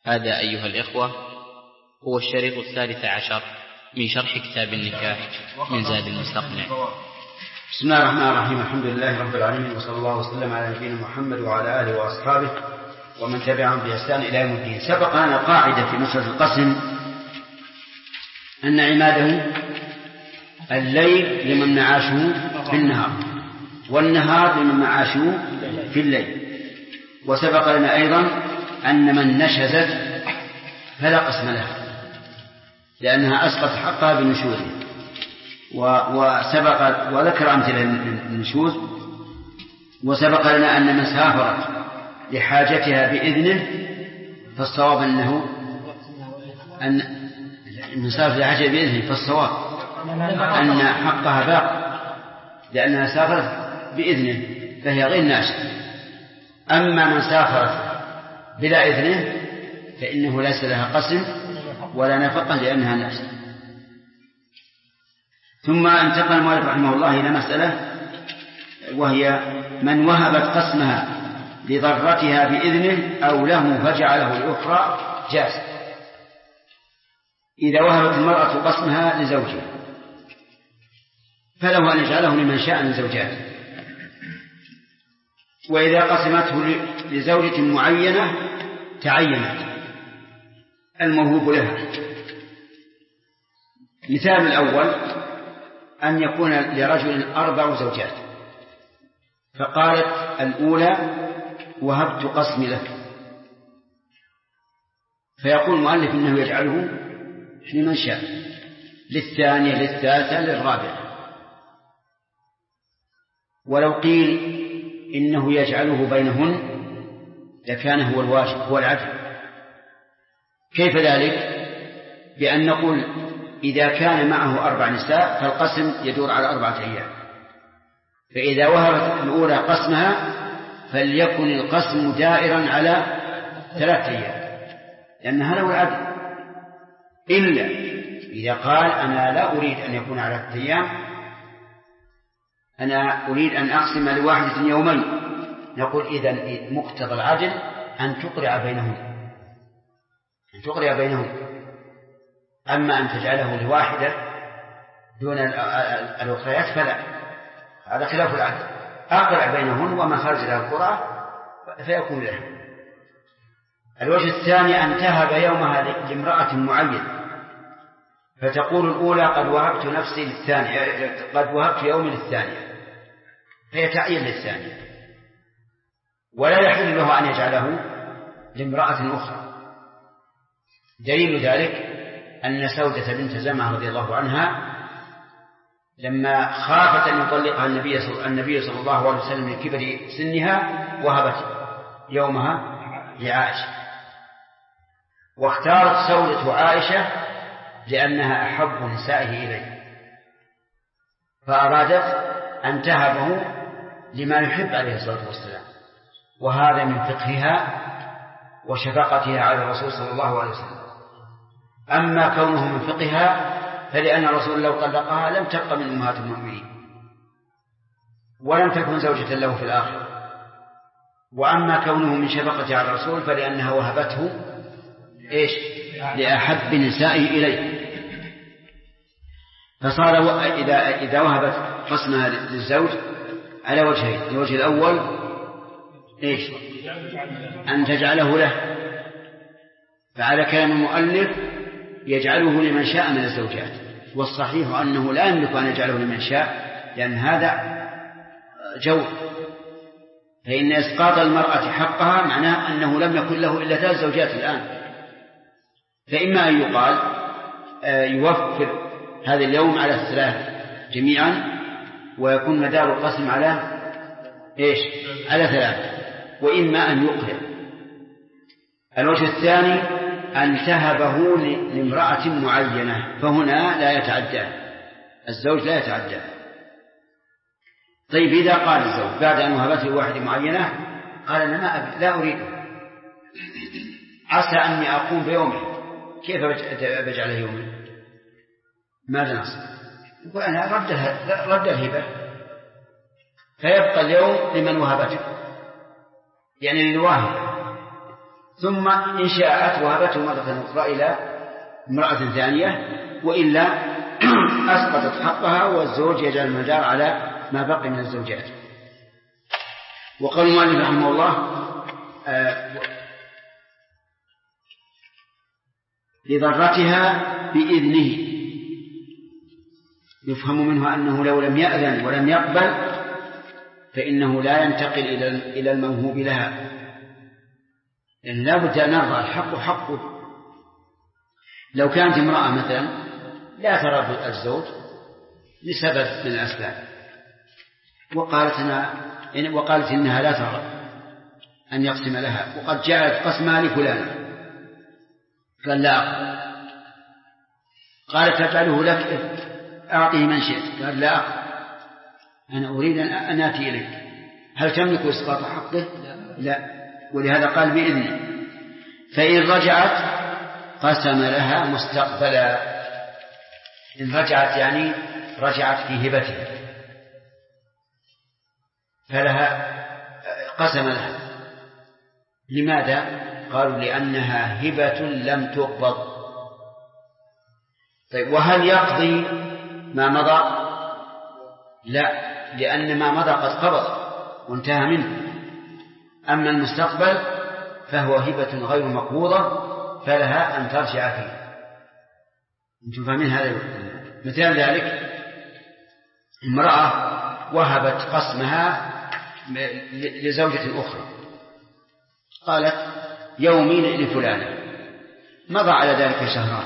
هذا أيها الإخوة هو الشريط 13 من شرح كتاب النكاح من زاد المستقنع. بسم الله الرحمن الرحيم. الحمد لله رب العالمين، وصلى الله وسلم على نبينا محمد وعلى آله وأصحابه ومن تبعهم بإحسان إلى يوم الدين. سبق لنا قاعدة في مسألة القسم أن عماده الليل لمن معاشه في النهار، والنهار لمن معاشه في الليل. وسبق لنا أيضا أن من نشزت فلا قسم لها لأنها أسقط حقها بنشوزه، وسبق وذكر أمثلة النشوز. وسبق لنا أن من سافرت لحاجتها بإذنه فالصواب أن مسافر لحاجتها بإذنه فالصواب أن حقها باق لأنها سافرت بإذنه فهي غير ناشئة. أما من سافرت بلا إذنه فإنه ليس لها قسم ولا نفقة لأنها ناشئة. ثم انتقل المؤلف رحمه الله إلى مسألة وهي من وهبت قسمها لضرتها بإذنه أو له فجعله الأخرى جاز. إذا وهبت المرأة قسمها لزوجها فله أن يجعله لمن شاء من زوجاته، وإذا قسمته لزوجة معينة تعينت الموهوب لها. مثال الأول أن يكون لرجل 4 زوجات، فقالت الأولى وهبت قسمي لك، فيقول المؤلف إنه يجعله لمن شاء، للثانية للثالثة للرابعة. ولو قيل إنه يجعله بينهن لكان هو الواجب، هو العدل. كيف ذلك؟ بأن نقول إذا كان معه 4 نساء فالقسم يدور على 4 أيام، فإذا وهبت الأولى قسمها فليكن القسم دائرا على 3 أيام، لأن هذا هو العدل. إلا إذا قال أنا لا أريد أن يكون على 3 أيام، أنا أريد أن أقسم لواحدة يومين، نقول إذن مقتضى العدل أن تقرع بينهم، أما أن تجعله لواحدة دون الأخريات فلا، هذا خلاف العدل. أقرع بينهن وما خرج لها القرعة فيكون لها. الوجه الثاني أن تهب يومها لامرأة معينة، فتقول الأولى قد وهبت نفسي للثانية، قد وهبت يومي للثانية، فيتعين للثانية، ولا يحل له أن يجعله لامرأة أخرى. دليل ذلك أن سودة بنت زمعة رضي الله عنها لما خافت أن يطلقها النبي صلى الله عليه وسلم لكبر سنها وهبت يومها لعائشة، واختارت سودة عائشة لأنها أحب نسائه إليه، فأرادت أن تهبه لما يحب عليه الصلاة والسلام، وهذا من فقهها وشفقتها على الرسول صلى الله عليه وسلم. أما كونه من فقهها فلأن الرسول لو طلقها لم تبق من أمهات المؤمنين ولم تكن زوجة له في الآخرة. وأما كونه من شفقة على الرسول فلأنها وهبته لأحب نسائه إليه. فصار إذا وهبت قسمها للزوج على وجهين: الوجه الأول أن تجعله له، فعلى كلام المؤلف يجعله لمن شاء من الزوجات، والصحيح أنه لا يملك أن يجعله لمن شاء، لأن هذا جور، فإن إسقاط المرأة حقها معناه أنه لم يكن له إلا 3 زوجات الآن. فإما أن يقال يوفر هذا اليوم على 3 جميعا ويكون مدار القسم على على 3، وإما أن يقهر. الوجه الثاني أن تهبه لامرأة معينة، فهنا لا يتعدى الزوج، لا يتعدى. طيب إذا قال الزوج بعد أن وهبته لواحدة معينة قال أنا لا أريده، عسى أني أقوم بيومه، كيف بجعله يومي؟ ماذا نصل؟ يقول أنا رد الهبة، فيبقى اليوم لمن وهبته، يعني للواهب، ثم إن شاءت وهبته مرة أخرى إلى امرأة ثانية، وإلا أسقطت حقها والزوج يجعل المدار على ما بقي من الزوجات. وقال المؤلف رحمه الله لضرتها بإذنه، يفهم منه أنه لو لم يأذن ولم يقبل فإنه لا ينتقل إلى الموهوب لها، لأن لا بد أن نرضى، الحق حقه. لو كانت امرأة مثلا لا ترى الزوج لسبب من الأسباب وقالت إنها لا ترى أن يقسم لها، وقد جاءت قسمها لفلان، قال لا أقبل. قالت تفعله لك، أعطيه من شئت، قال لا أقبل، أنا أريد أن آتي إليك. هل تملك إسقاط حقه؟ لا، ولهذا قال بإذنه. فإن رجعت قسم لها مستقبلا. إن رجعت يعني رجعت في هبته، فلها قسم لها. لماذا؟ قالوا لأنها هبة لم تقبض. طيب وهل يقضي ما مضى؟ لا، لأن ما مضى قد قبض وانتهى منه. أما المستقبل فهو هبة غير مقبوضة، فلها أن ترجع فيه. أنتم فاهمين هذا؟ مثال ذلك امرأة وهبت قسمها لزوجة أخرى، قالت يومي لفلانة، مضى على ذلك شهران،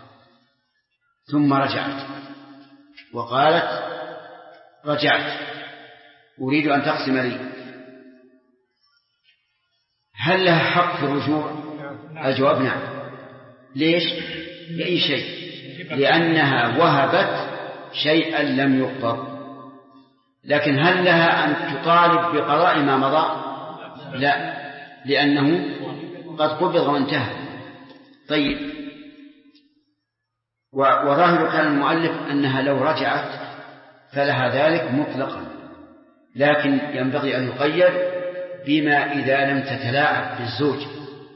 ثم رجعت وقالت رجعت أريد أن تقسم لي، هل لها حق في الرجوع؟ الجواب نعم. ليش؟ لأي شيء، لأنها وهبت شيئا لم يقبض. لكن هل لها أن تطالب بقضاء ما مضى؟ لا، لأنه قد قبض وانتهى. طيب، وظاهر كلام المؤلف أنها لو رجعت فلها ذلك مطلقا، لكن ينبغي أن يقيد بما إذا لم تتلاعب بالزوج.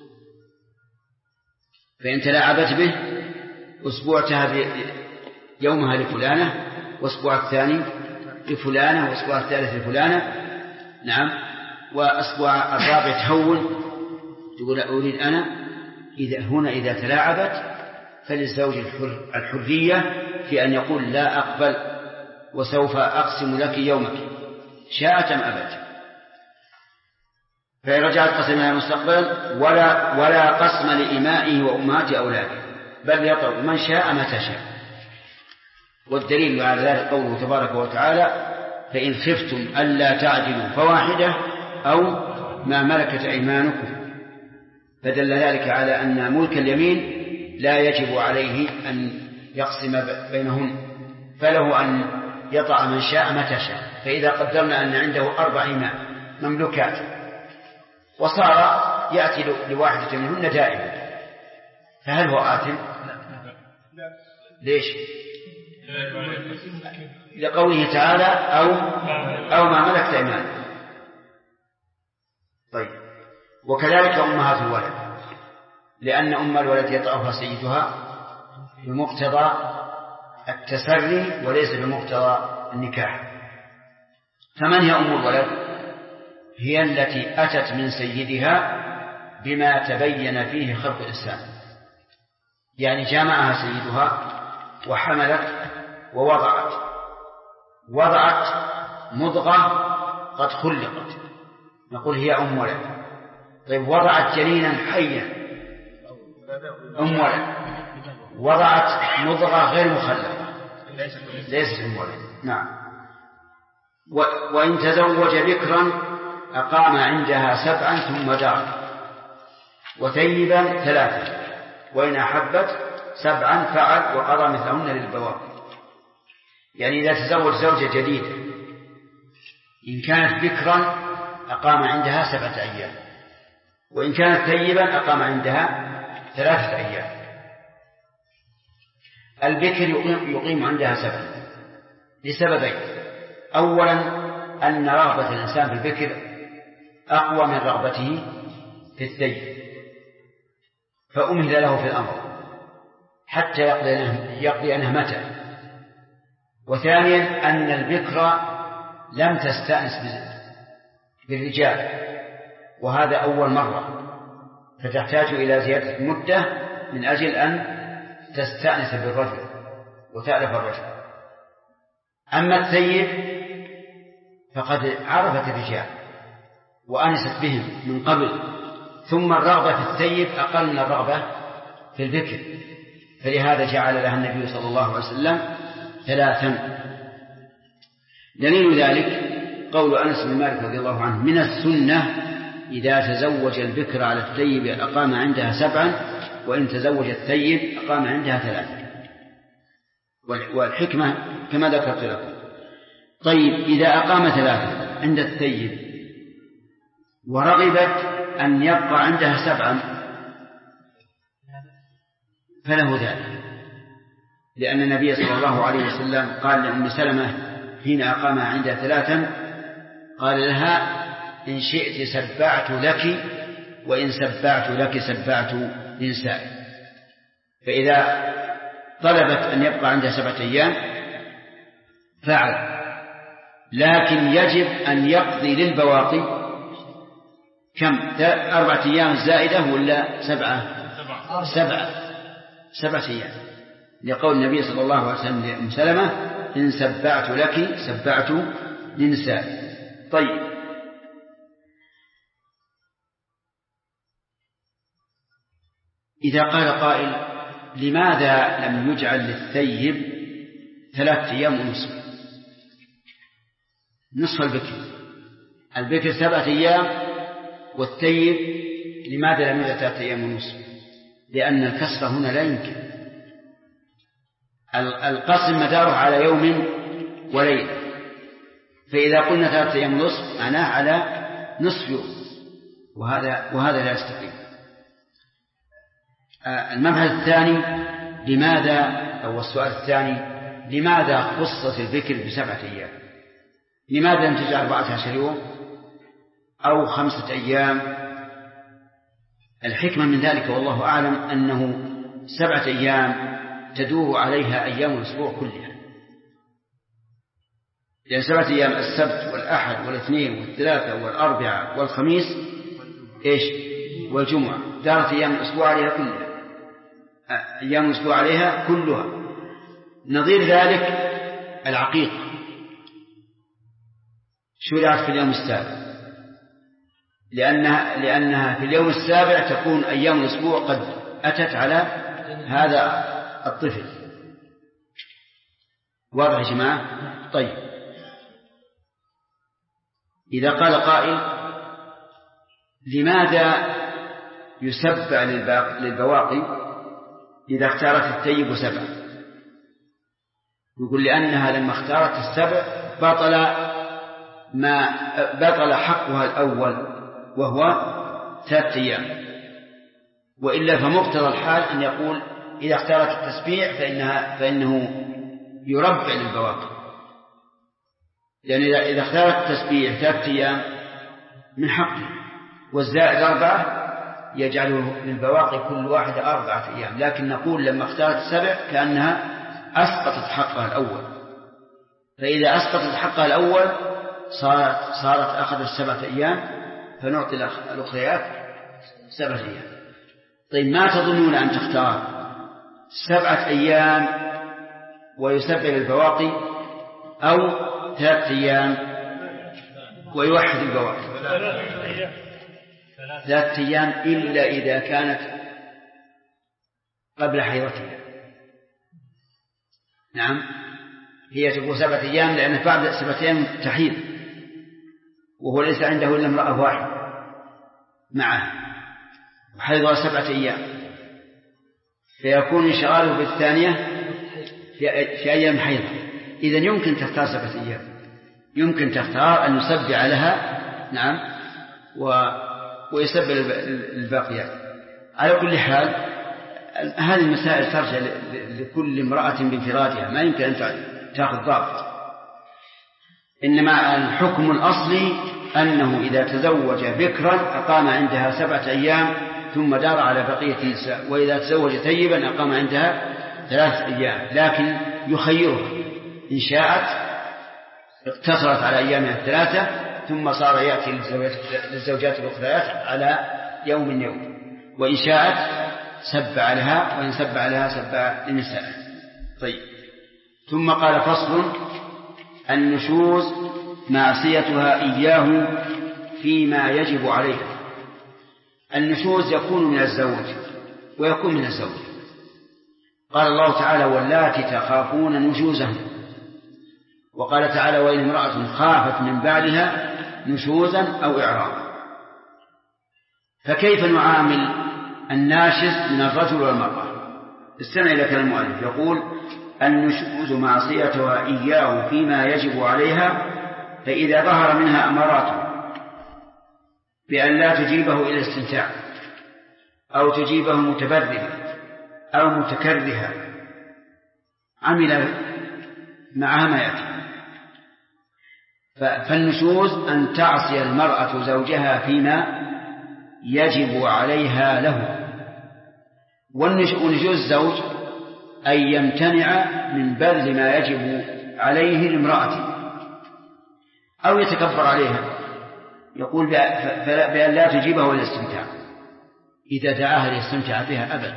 فإن تلاعبت به أسبوعتها يومها لفلانة، وأسبوع الثاني لفلانة، وأسبوع الثالث لفلانة، نعم، وأسبوع الرابع تهون تقول أريد أنا. إذا تلاعبت فللزوج الحرية في أن يقول لا أقبل وسوف أقسم لك يومك شاءت أم أبت. فإن رجعت قسمها المستقبل ولا قسم لإمائه وأمهات أولاده، بل يطلب من شاء متى شاء. والدليل على ذلك قوله تبارك وتعالى فإن خفتم ألا تعدلوا فواحدة أو ما ملكت أيمانكم، فدل ذلك على أن ملك اليمين لا يجب عليه أن يقسم بينهن، فله أن يطع من شاء متى شاء. فإذا قدرنا أن عنده 4 إماء مملوكات وصار يأتي لواحدة منهن دائما، فهل هو آثم؟ ليش؟ لقوله تعالى أو ما ملكت أيمانكم. طيب، وكذلك أمهات الولد، لأن أم الولد يطأها سيدها بمقتضى التسري وليس بمقتضى النكاح. فمن هي أم الولد؟ هي التي أتت من سيدها بما تبين فيه خلق الإنسان، يعني جامعها سيدها وحملت ووضعت مضغة قد خلقت، نقول هي أم ولد. طيب، وضعت جنينا حيا أم ولد، وضعت مضغة غير مخلقة ليست أم ولد. نعم. وإن تزوج بكرا أقام عندها 7 ثم دار، وثيبا 3، وإن أحبت 7 فعل وقضى مثلهن للبواقي. يعني إذا تزوج زوجة جديدة إن كانت بكرا أقام عندها 7 أيام، وإن كانت ثيبا أقام عندها 3 أيام. البكر يقيم عندها 7 لسببين: أولا أن رغبة الإنسان في البكر أقوى من رغبته في الثيب، فأمهل له في الأمر حتى يقضي نهمته. وثانيا أن البكر لم تستأنس بالرجال، وهذا أول مرة، فتحتاج إلى زيادة مدة من أجل أن تستأنس بالرجل وتألف الرجل. أما الثيب فقد عرفت الرجال وأنست بهم من قبل، ثم الرغبة في الثيب أقل من الرغبة في البكر، فلهذا جعل لها النبي صلى الله عليه وسلم 3. دليل ذلك قول أنس بن مالك رضي الله عنه: من السنة إذا تزوج البكر على الثيب أقام عندها 7، وإن تزوج الثيب أقام عندها 3. والحكمة كما ذكرت لكم. طيب، إذا أقام 3 عند الثيب ورغبت أن يبقى عندها 7 فله ذلك، لأن النبي صلى الله عليه وسلم قال لأم سلمة حين أقام عندها 3 قال لها: إن شئت سبعت لك، وإن سبعت لك سبعت لنسائي. فإذا طلبت أن يبقى عندها 7 أيام فعل، لكن يجب أن يقضي للبواقي كم؟ 4 أيام زائدة ولا 7 أيام، لقول النبي صلى الله عليه وسلم لأم سلمة: إن سبعت لك سبعت لنسائي. طيب، إذا قال قائل: لماذا لم يجعل للثيب 3 أيام ونصف؟ نصف البكر 7 أيام، والثيب لماذا لم يجعل 3 أيام ونصف؟ لأن الكسر هنا لا يمكن. القسم مداره على يوم وليلة، فإذا قلنا 3 أيام ونصف معناه على نصف يوم، وهذا لا يستقيم. المبحث الثاني: لماذا، أو السؤال الثاني: لماذا خصت البكر ب7 أيام؟ لماذا لم تجعل 14 يوم أو 5 أيام؟ الحكمة من ذلك والله أعلم أنه 7 أيام تدور عليها أيام الأسبوع كلها، لأن 7 أيام السبت والأحد والاثنين والثلاثة والأربعاء والخميس والجمعة، دارت أيام الأسبوع عليها كلها، أيام الأسبوع عليها كلها. نظير ذلك العقيقة شرعت في اليوم السابع، لأنها في اليوم السابع تكون أيام الأسبوع قد أتت على هذا الطفل. واضح يا جماعة؟ طيب، إذا قال قائل: لماذا يسبع للبواقي إذا اختارت الثيب 7؟ يقول: لأنها لما اختارت 7 بطل حقها الأول وهو 3 أيام، وإلا فمقتضى الحال أن يقول إذا اختارت التسبيع فإنه يربع للبواقي، لأن إذا اختارت التسبيع 3 أيام من حقه، والزائد 4 يجعله للبواقي كل واحد 4 أيام، لكن نقول لما اختارت 7 كأنها أسقطت حقها الأول، فإذا أسقطت حقها الأول صارت أخذت 7 أيام، فنعطي الأخريات 7 أيام. طيب، ما تظنون أن تختار 7 أيام ويسبع للبواقي، أو 3 أيام ويوحد البواقي؟ 3 أيام إلا إذا كانت قبل حيضتها. نعم، هي تقول 7 أيام لأن بعد 7 أيام تحيض، وهو ليس عنده إلا امرأة واحدة معه وحيضها 7 أيام، فيكون انشغاله بالثانية في أيام حيضها. إذن يمكن تختار 7 أيام، يمكن تختار أن يسبع لها، نعم، ويسبع الباقيات. على كل حال هذه المسائل ترجع لكل امرأة بانفرادها، ما يمكن أن تأخذ ضابط. إنما الحكم الأصلي أنه إذا تزوج بكرا أقام عندها 7 أيام ثم دار على بقية النساء، وإذا تزوج ثيبا أقام عندها 3 أيام، لكن يخيرها إن شاءت اقتصرت على أيامها 3 ثم صار يأتي للزوجات الأخريات على يوم، وإن شاءت سبع لها، وإن سبع لها سبع للنساء. طيب. ثم قال فصل: النشوز معصيتها إياه فيما يجب عليها. النشوز يكون من الزوج ويكون من الزوج. قال الله تعالى: واللاتي تخافون نشوزهن. وقال تعالى: وإن امرأة خافت من بعلها نشوزا أو إعراضا. فكيف نعامل الناشز من الرجل والمرأة؟ استمع إلى كلام المؤلف، يقول: النشوز معصيتها إياه فيما يجب عليها، فإذا ظهر منها أمارات بأن لا تجيبه إلى الاستمتاع، أو تجيبه متبرمة أو متكرهة، عمل معها ما يأتي. فالنشوز أن تعصي المرأة زوجها فيما يجب عليها له. ونشوز الزوج أن يمتنع من بذل ما يجب عليه لامرأته، أو يتكبر عليها، يقول بأن لا تجيبه للاستمتاع. إذا دعاها ليستمتع بها أبد،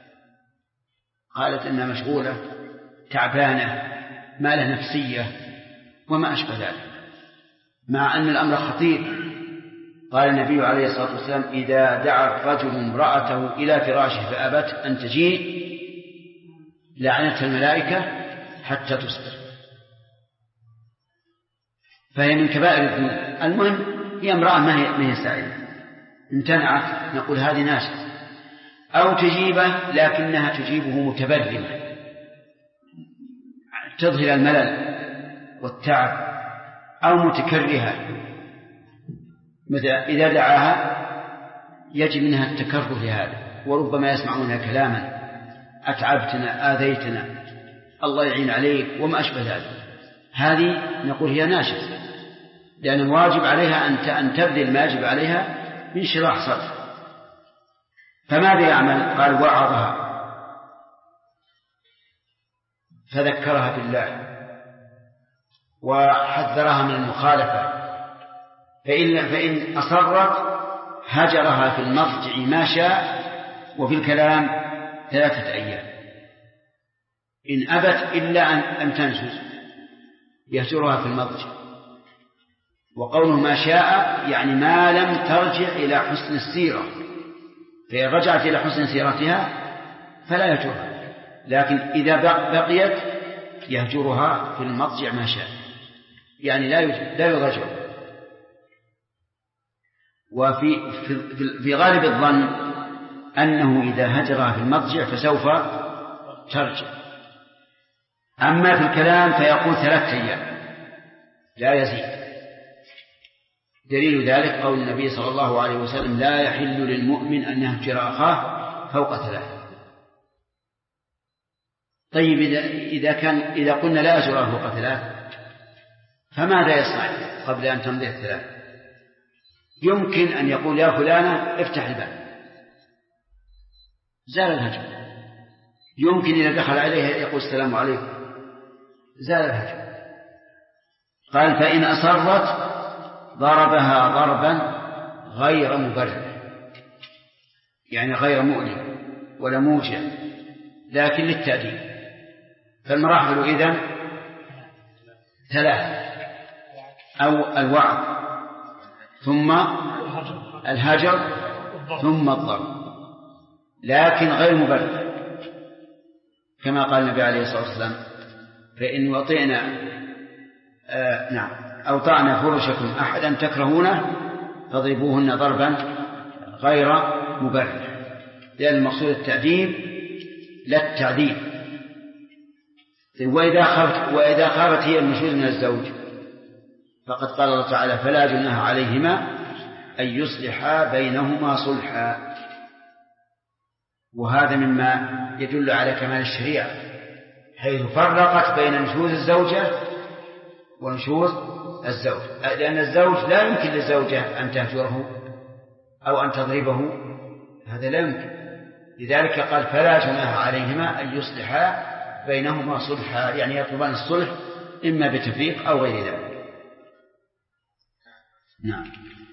قالت إنها مشغولة تعبانة ما لها نفسية وما أشبه ذلك، مع أن الأمر خطير. قال النبي عليه الصلاة والسلام: إذا دعا الرجل امرأته إلى فراشه فأبت أن تجيء لعنتها الملائكة حتى تصبر. فهي من كبائر الذنوب. المهم هي امرأة ما هي سائلة، امتنعت، نقول هذه ناشز. أو تجيبه لكنها تجيبه متبرمة، تظهر الملل والتعب، أو متكرهة، إذا دعاها يجب منها التكره لهذا، وربما يسمع منها كلاما: أتعبتنا، آذيتنا، الله يعين عليك، وما أشبه ذلك. هذه نقول هي ناشز، لأن الواجب عليها أن تبذل ما يجب عليها من شراح صدر. فماذا يعمل؟ قال: وعظها فذكرها بالله وحذرها من المخالفة، فإن أصرت هجرها في المضجع ما شاء، وفي الكلام 3 أيام. إن أبت إلا أن تنشز يهجرها في المضجع. وقوله ما شاء يعني ما لم ترجع إلى حسن السيرة، فإن رجعت إلى حسن سيرتها فلا يهجرها، لكن إذا بقيت يهجرها في المضجع ما شاء، يعني لا يضجع. وفي غالب الظن أنه إذا هجرها في المضجع فسوف ترجع. أما في الكلام فيقول 3 أيام لا يزيد. دليل ذلك قول النبي صلى الله عليه وسلم: لا يحل للمؤمن أن يهجر أخاه فوق 3. طيب إذا قلنا لا أهجر فوق 3 فماذا يصنع قبل أن تمضي 3؟ يمكن أن يقول: يا فلانة افتح الباب، زال الهجر. يمكن إذا دخل عليها يقول: السلام عليكم، زال الهجر. قال: فإن أصرت ضربها ضربا غير مبرر، يعني غير مؤلم ولا موجع، لكن للتأديب. فالمراحل إذن 3: أو الوعظ، ثم الهجر، ثم الضرب، لكن غير مبرر، كما قال النبي عليه الصلاة والسلام: فإن وطئنا أو طعن فرشكم أحدا تكرهونه فاضربوهن ضربا غير مبرر، لأن المقصود التأديب لا التعذيب. وإذا خافت هي النشوز من الزوج فقد قال الله تعالى: فلا جناح عليهما أن يصلحا بينهما صلحا. وهذا مما يدل على كمال الشريعة، حيث فرقت بين نشوز الزوجة ونشوز الزوج، لأن الزوج لا يمكن للزوجة أن تهجره أو أن تضربه هذا لا يمكن. لذلك قال فلا جناح عليهما أن يصلحا بينهما صلحا، يعني يطلبان الصلح إما بتفريق أو غير ذلك. نعم.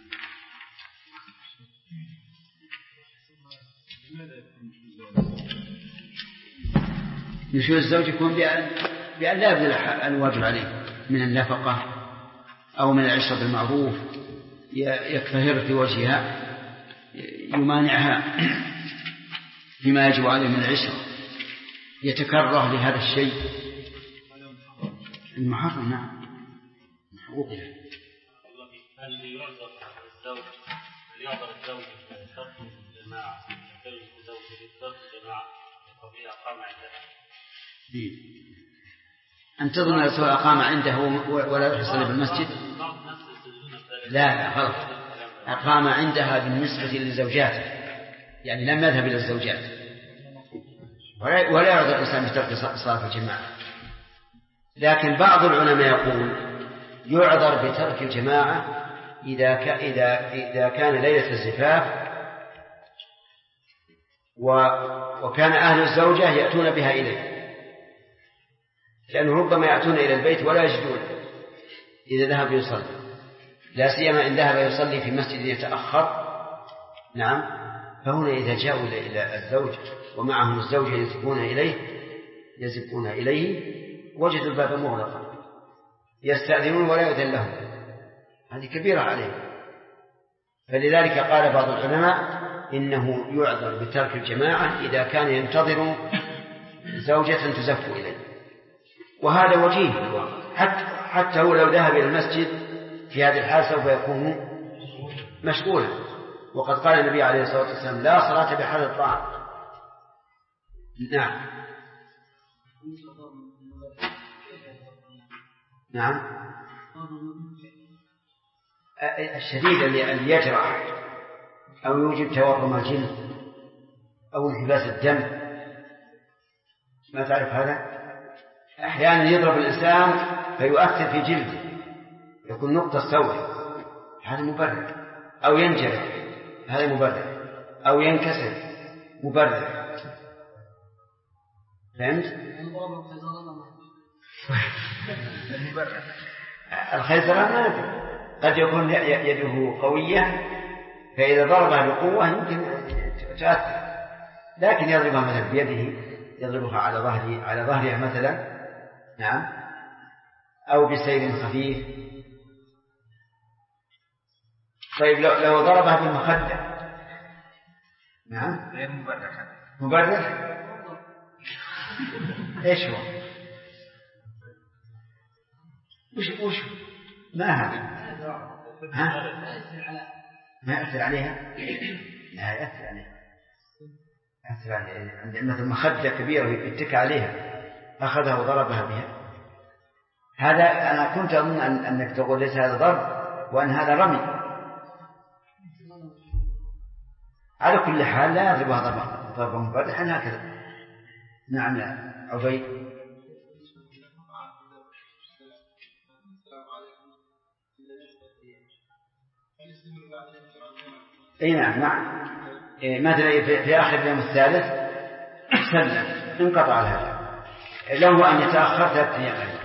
نشوء الزوج يكون بأن لا يبذل الواجب عليه من النفقة أو من العشرة بالمعروف، يكفهر في وجهها، يمانعها فيما يجب عليه من العشرة، يتكره لهذا الشيء المحرم. نعم. حقوقها. هل يعذر الزوج بترك الجماعة قبل أقام عندها؟ أن تظن أنه أقام عنده ولا يصلي بالمسجد؟ لا غلط. أقام عندها بالنسبة للزوجات، يعني لم يذهب إلى الزوجات، ولا يعذر الإنسان بترك صلاة الجماعة. لكن بعض العلماء يقول يعذر بترك الجماعة إذا كان ليلة الزفاف وكان أهل الزوجة يأتون بها إليه، لأنه ربما يأتون إلى البيت ولا يجدون إذا ذهب يصلي، لا سيما إن ذهب يصلي في مسجد يتأخر. نعم. فهنا إذا جاءوا إلى الزوج ومعهم الزوجة يزفون إليه وجدوا الباب مغلقا، يستأذنون ولا يؤذن لهم، هذه كبيرة عليه. فلذلك قال بعض العلماء إنه يعذر بترك الجماعة إذا كان ينتظر زوجة تزف إليه، وهذا وجيه حتى هو لو ذهب إلى المسجد في هذه الحال سوف يكون مشغولا، وقد قال النبي عليه الصلاة والسلام لا صلاة بحال الطعام. نعم. نعم. الشديد اللي يجرح أو يوجب تورم الجلد أو انحباس الدم، ما تعرف هذا؟ أحيانا يضرب الإنسان فيؤثر في جلده، يكون نقطة سوداء، هذا مبرر، أو ينجرح، هذا مبرر، أو ينكسر، مبرر. فهمت؟ الخيزران ما ندري، قد يكون يده قوية فإذا ضربها بقوة يمكن تأثر، لكن يضربها مثلا بيده، يضربها على ظهرها مثلا. نعم. أو بسير خفيف. طيب لو ضربها بالمخدة. نعم. غير مبرر. ايش هو؟ وش ما هذا؟ ما يأثر عليها؟ لا يأثر عليها. يأثر عليها عند مثل مخدة كبيرة يتكى عليها أخذها وضربها بها. هذا أنا كنت أظن أنك تقول ليس هذا ضرب وأن هذا رمي. على كل حال لا يضربها ضربا مبرحا هكذا. نعم. لا عبيد. اي نعم. مثلا في آخر اليوم الثالث سلم انقطع الهدى، له أن يتأخر 3 أيام.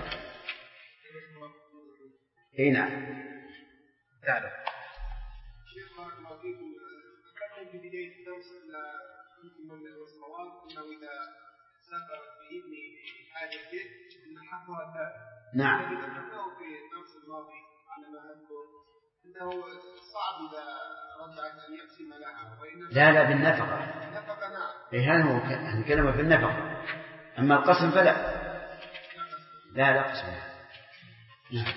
اي نعم. تعرف في بداية الدرس والصواب أنه إذا سافر بإذن حاجته أن حقها ثابت. نعم. ذكرناه في الدرس الماضي على ما أذكر أنه صعب إذا رجعت أن يقسم لها، وإنما لا بالنفقة. النفقة نعم. هذا هو الكلمة في النفقة، أما القسم فلا. لا قسم. نعم.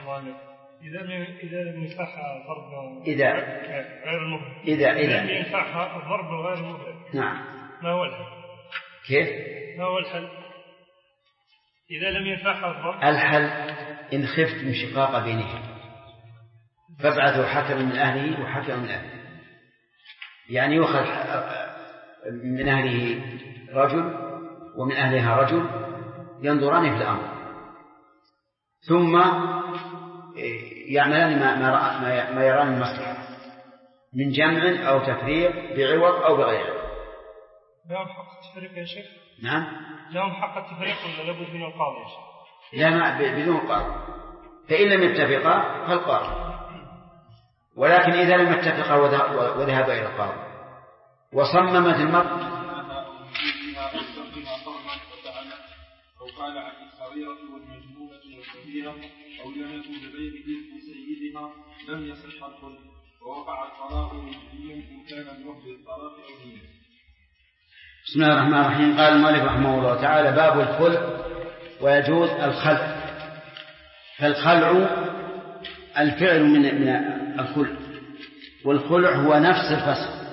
إذا لم ينفعها ضرب غير المبرر. إذا لم ينفعها ضرب غير المبرر. نعم. ما هو الحل؟ كيف؟ ما هو الحل؟ إذا لم ينفعها الضرب. الحل إن خفت من شقاق بينهم فابعثوا حكما من أهله وحكما من أهله، يعني يؤخذ من أهله رجل ومن أهلها رجل ينظران في الأمر، ثم يعملان ما يران المصلحة، من جمع أو تفريق بعوض أو بغير عوض. لهم حق التفريق يا شيخ؟ نعم لهم حق التفريق ولا لابد من القاضي يا شيخ؟ لا، بدون قاضي. فإن لم يتفقا فالقاضي، ولكن إذا لم يتفقا وذهب إلى القاضي وصممت المرأة أو قال عن الصغيرة والمجنونة والكبيرة أو لم يكن بغير إذن سيدها لم يصح الخلع، ووقع الطلاق مجنيا إن كان بوحد الطلاق أو دينه. بسم الله الرحمن الرحيم. قال المؤلف رحمه الله تعالى: باب الخلع ويجوز الخلع. فالخلع الفعل من الخلع، والخلع هو نفس الفسخ،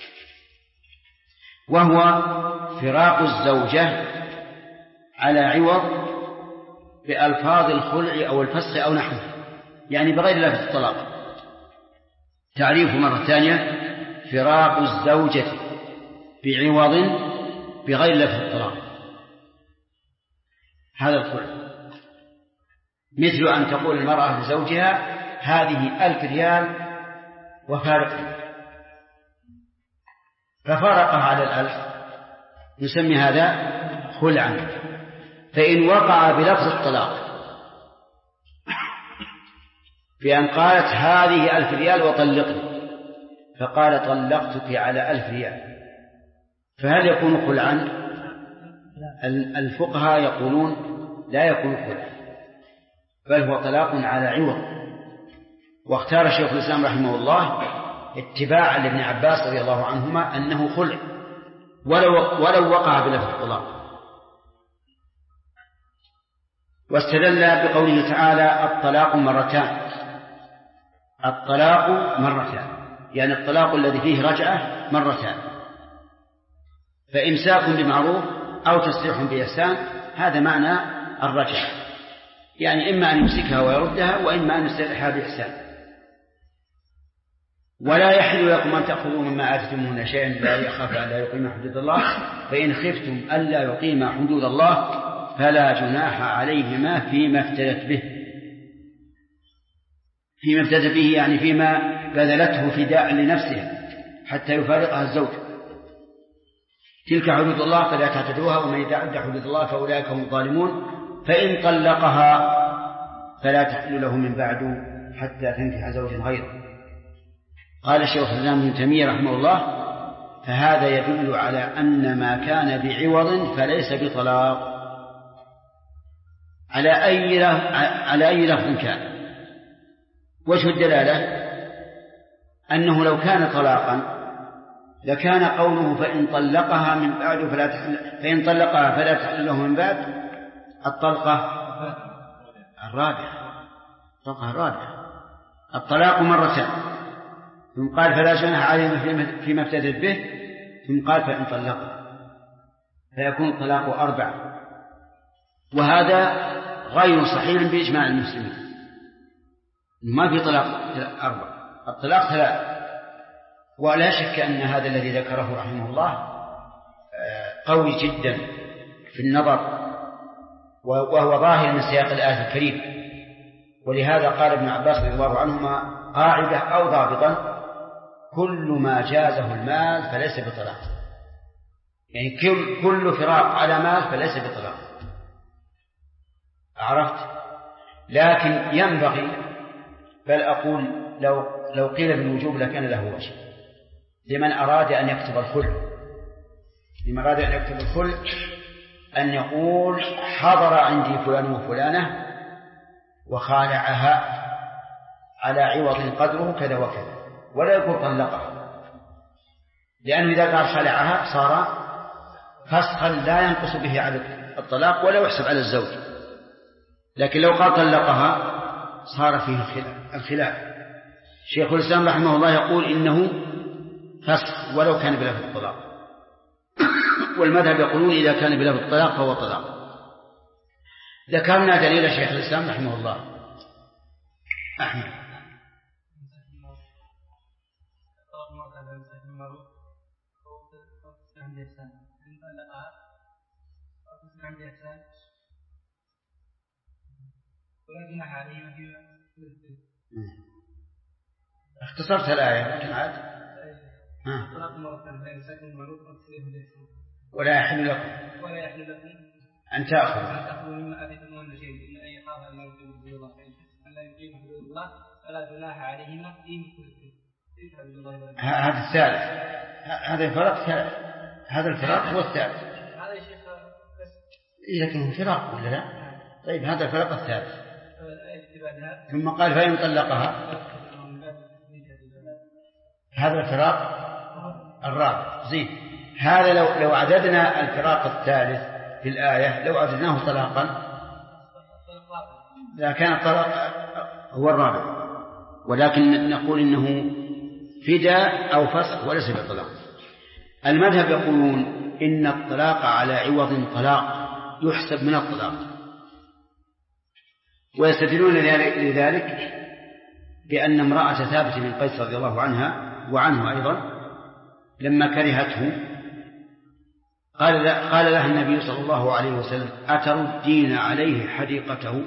وهو فراق الزوجة على عوض بألفاظ الخلع أو الفسخ أو نحوه، يعني بغير لفظ الطلاق. تعريفه مرة ثانية: فراق الزوجة بعوض بغير لفظ الطلاق، هذا الخلع. مثل أن تقول المرأة لزوجها: هذه 1000 ريال وفارقني، ففارقها على 1000، نسمي هذا خلعا. فإن وقع بلفظ الطلاق بأن قالت: هذه 1000 ريال وطلقني، فقال: طلقتك على 1000 ريال، فهل يكون خلعا؟ الفقهاء يقولون لا يكون خلعا، بل هو طلاق على عوض. واختار شيخ الإسلام رحمه الله اتباعا لابن عباس رضي الله عنهما أنه خلع ولو وقع بلفظ الطلاق. واستدل بقوله تعالى: الطلاق مرتان. الطلاق مرتان يعني الطلاق الذي فيه رجعة مرتان، فإمساك بمعروف أو تسريح بإحسان، هذا معنى الرجعة، يعني إما أن يمسكها ويردها وإما أن يسرحها بإحسان. ولا يحل لكم أن تأخذوا مما آتيتموهن شيئا لا يخاف أن لا يقيم حدود الله، فإن خفتم ألا يقيم حدود الله فلا جناح عليهما فيما افتدت به. فيما افتدت به يعني فيما بذلته فداء لنفسها حتى يفارقها الزوج. تلك حدود الله فلا تعتدوها، ومن يتعد حدود الله فأولئك هم الظالمون. فإن طلقها فلا تحل له من بعد حتى تنكح زوجا غيره. قال الشيخ الإسلام ابن تيمية رحمه الله: فهذا يدل على أن ما كان بعوض فليس بطلاق على أي لفظ كان. وجه الدلالة أنه لو كان طلاقا لكان قوله: فإن طلقها من بعد فإن طلقها فلا تحل له من بعد الطلقة الرابعة. الطلاق مرتان، ثم قال: فلا جناح عليهما فيما افتدت به، ثم قال: فإن طلقها، فيكون الطلاق 4. وهذا غير صحيح بإجماع المسلمين، ما في طلاق 4، الطلاق 3. ولا شك أن هذا الذي ذكره رحمه الله قوي جدا في النظر، وهو ظاهر من سياق الآية الكريمة. ولهذا قال ابن عباس رضي الله عنهما قاعدة أو ضابطا: كل ما جازه المال فليس بطلاق، يعني كل فراق على مال فليس بطلاق. عرفت؟ لكن ينبغي، بل أقول لو قيل بالوجوب لكان له وجه لمن أراد أن يكتب الخلع، أن يقول: حضر عندي فلان وفلانة وخالعها على عوض قدره كذا وكذا، ولا يقول طلقها، لأنه إذا قال خلعها صار فسخا لا ينقص به على الطلاق ولا يحسب على الزوج. لكن لو قال طلقها صار فيه الخلاف. شيخ الإسلام رحمه الله يقول إنه فسخ ولو كان بلفظ الطلاق، والمذهب يقولون إذا كان بلفظ الطلاق فهو طلاق. ذكرنا دليل شيخ الإسلام رحمه الله. أحمد: اختصرت الآية لكن عاد ولا يحل لكم أن تأخذوا مما آتيتموهن شيئا إلا أن يخاف أن يرجو حدود الله ألا يقيم حدود الله فلا جناح عليهما إن هذا الثالث. هذا الفرق هذا الفراق هو الثالث. هذا يا شيخ لكن فراق ولا لا؟ طيب هذا الفرق الثالث. ثم قال فإن طلقها هذا الفراق الرابع. زين هذا لو عددنا الفراق الثالث في الآية لو عددناه طلاقا لكان الطلاق هو الرابع، ولكن نقول إنه فداء أو فسخ وليس بطلاق. المذهب يقولون إن الطلاق على عوض طلاق يحسب من الطلاق، ويستدلون لذلك بأن امرأة ثابت بن قيس رضي الله عنها وعنه أيضا لما كرهته قال لها النبي صلى الله عليه وسلم أتردين عليه حديقته،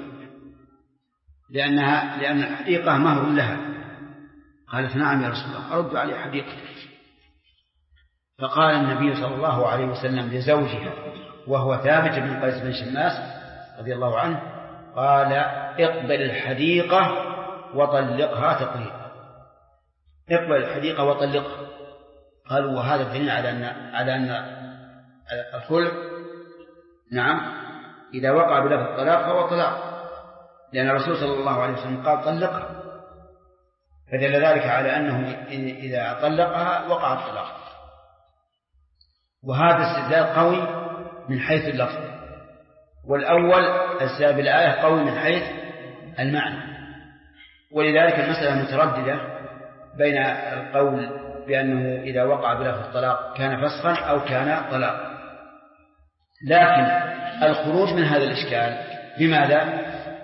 لأن الحديقة مهر لها. قالت نعم يا رسول الله أرد عليه حديقته. فقال النبي صلى الله عليه وسلم لزوجها وهو ثابت بن قيس بن شماس رضي الله عنه قال اقبل الحديقة وطلقها تطليقا. اقبل الحديقة وطلقها. قالوا وهذا دليل على أن الخلع نعم إذا وقع بلفظ الطلاق فهو طلاق، لأن الرسول صلى الله عليه وسلم قال طلقها، فدل ذلك على أنه إذا طلقها وقع الطلاق. وهذا استدلال قوي من حيث اللفظ، والأول السابق الآية قوي من حيث المعنى، ولذلك المسألة مترددة بين القول بأنه إذا وقع بلفظ الطلاق كان فسخا أو كان طلاق. لكن الخروج من هذا الإشكال بماذا؟